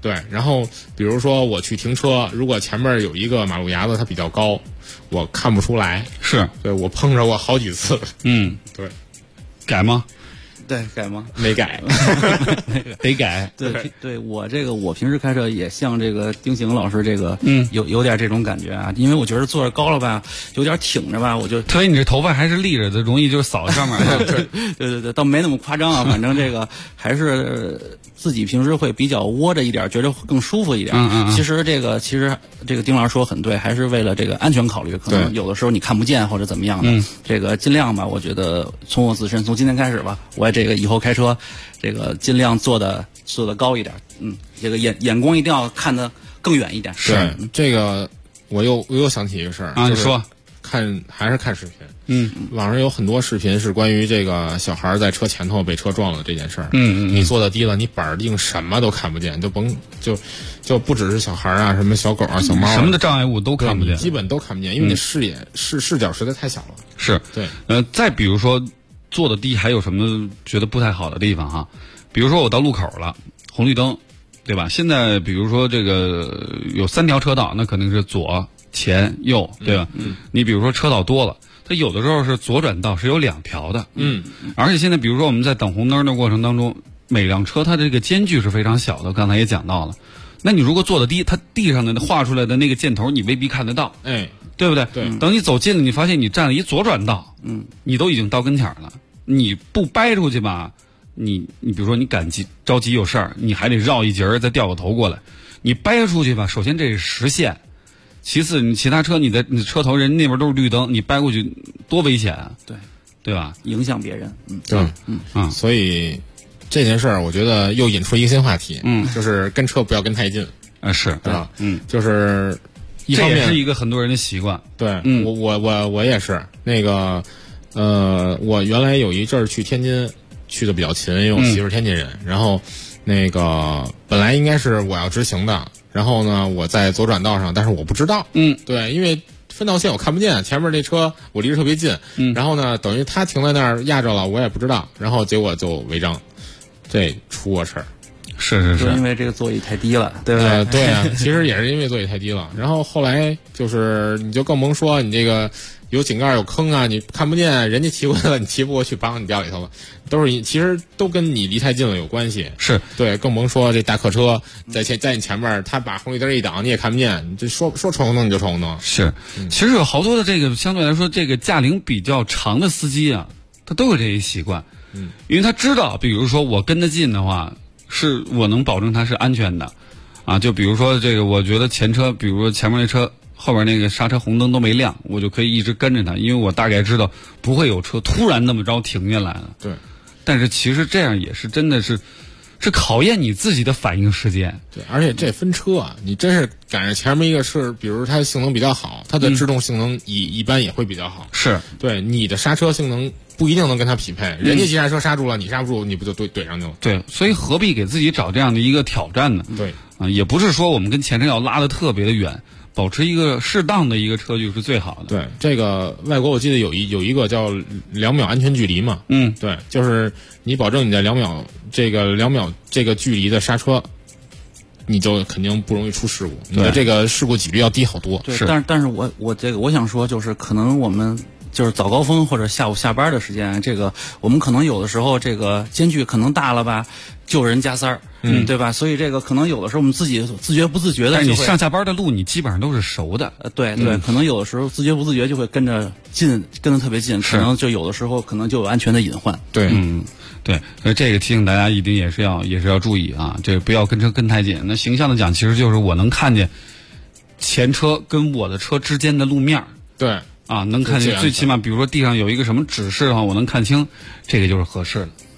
对，然后比如说我去停车，如果前面有一个马路牙子它比较高，我看不出来， 是对我碰着过好几次。对， 改吗？对，改吗？ 没改， 得改。 对，我平时开车也像这个丁醒老师这个，有点这种感觉啊，因为我觉得坐着高了吧，有点挺着吧，我就特别你这头发还是立着的，容易就扫上面。 对，倒没那么夸张啊，反正这个还是自己平时会比较窝着一点，觉得更舒服一点。其实这个丁老师说很对，还是为了这个安全考虑，可能有的时候你看不见或者怎么样的，这个尽量吧，我觉得从我自身，从今天开始吧，我这个以后开车，这个尽量做的高一点，这个眼光一定要看得更远一点。 是这个，我又想起一个事儿啊，你说， 还是看视频，网上有很多视频是关于这个小孩在车前头被车撞了这件事儿，你坐的低了，你板定什么都看不见，就不只是小孩啊，什么小狗啊、小猫啊， 什么的障碍物都看不见， 基本都看不见，因为你视角实在太小了。 是对， 再比如说坐的低还有什么觉得不太好的地方哈？比如说我到路口了，红绿灯，对吧？现在比如说这个有3条车道，那肯定是左、前、右，对吧？你比如说车道多了，它有的时候是左转道是有2条的，而且现在比如说我们在等红灯的过程当中，每辆车它这个间距是非常小的，刚才也讲到了。那你如果坐的低，它地上的画出来的那个箭头，你未必看得到，对不对？ 对。 等你走近了，你发现你占了一左转道，你都已经到跟前了，你不掰出去吧？你比如说你着急有事儿，你还得绕一截再掉个头过来。你掰出去吧，首先这是实线，其次你其他车你的车头人那边都是绿灯，你掰过去多危险啊！对吧？ 影响别人， 所以这件事儿，我觉得又引出一个新话题，就是跟车不要跟太近， 是啊，就是一方面这也是一个很多人的习惯， 对，我也是那个，我原来有一阵儿去天津。去的比较勤，因为我媳妇是天津人，然后那个本来应该是我要直行的，然后呢我在左转道上，但是我不知道，对，因为分道线我看不见，前面那车我离着特别近，然后呢等于他停在那儿压着了，我也不知道，然后结果就违章，这出过事儿。 是， 因为这个座椅太低了，对不对？ 对啊，其实也是因为座椅太低了。然后后来就是你就更甭说你这个有井盖有坑啊，你看不见，人家骑过来了，你骑不过去，帮你掉里头了，其实都跟你离太近了有关系。 是对，更甭说这大客车在你前面，他把红绿灯一挡，你也看不见，你这说闯红灯你就闯红灯。 是，其实有好多的这个相对来说这个驾龄比较长的司机啊，他都有这一习惯，因为他知道，比如说我跟得近的话。是我能保证它是安全的，啊，就比如说这个，我觉得前车，比如说前面那车后边那个刹车红灯都没亮，我就可以一直跟着它，因为我大概知道不会有车突然那么着停下来了。 对， 但是其实这样也是真的是考验你自己的反应时间。 对，而且这分车啊，你真是赶上前面一个是，比如它的性能比较好，它的制动性能一般也会比较好。 是， 对，你的刹车性能。不一定能跟他匹配，人家急刹车刹住了，你刹不住，你不就怼上去了？ 对，所以何必给自己找这样的一个挑战呢？ 对， 也不是说我们跟前车要拉得特别的远，保持一个适当的一个车距是最好的。 对，这个外国我记得有一个叫2秒安全距离嘛，对，就是你保证你在2秒这个距离的刹车，你就肯定不容易出事故，你的这个事故几率要低好多。 对，但是我想说，就是可能我们。就是早高峰或者下午下班的时间，这个我们可能有的时候这个间距可能大了吧，救人加塞儿，对吧？所以这个可能有的时候我们自己自觉不自觉的， 但是你上下班的路你基本上都是熟的， 对，可能有的时候自觉不自觉就会跟得特别近，可能就有的时候可能就有安全的隐患。 对， 对，所以这个提醒大家一定也是要注意啊，这个不要跟车跟太近。那形象的讲，其实就是我能看见前车跟我的车之间的路面， 对。 啊，能看见，最起码比如说地上有一个什么指示的话，我能看清，这个就是合适的。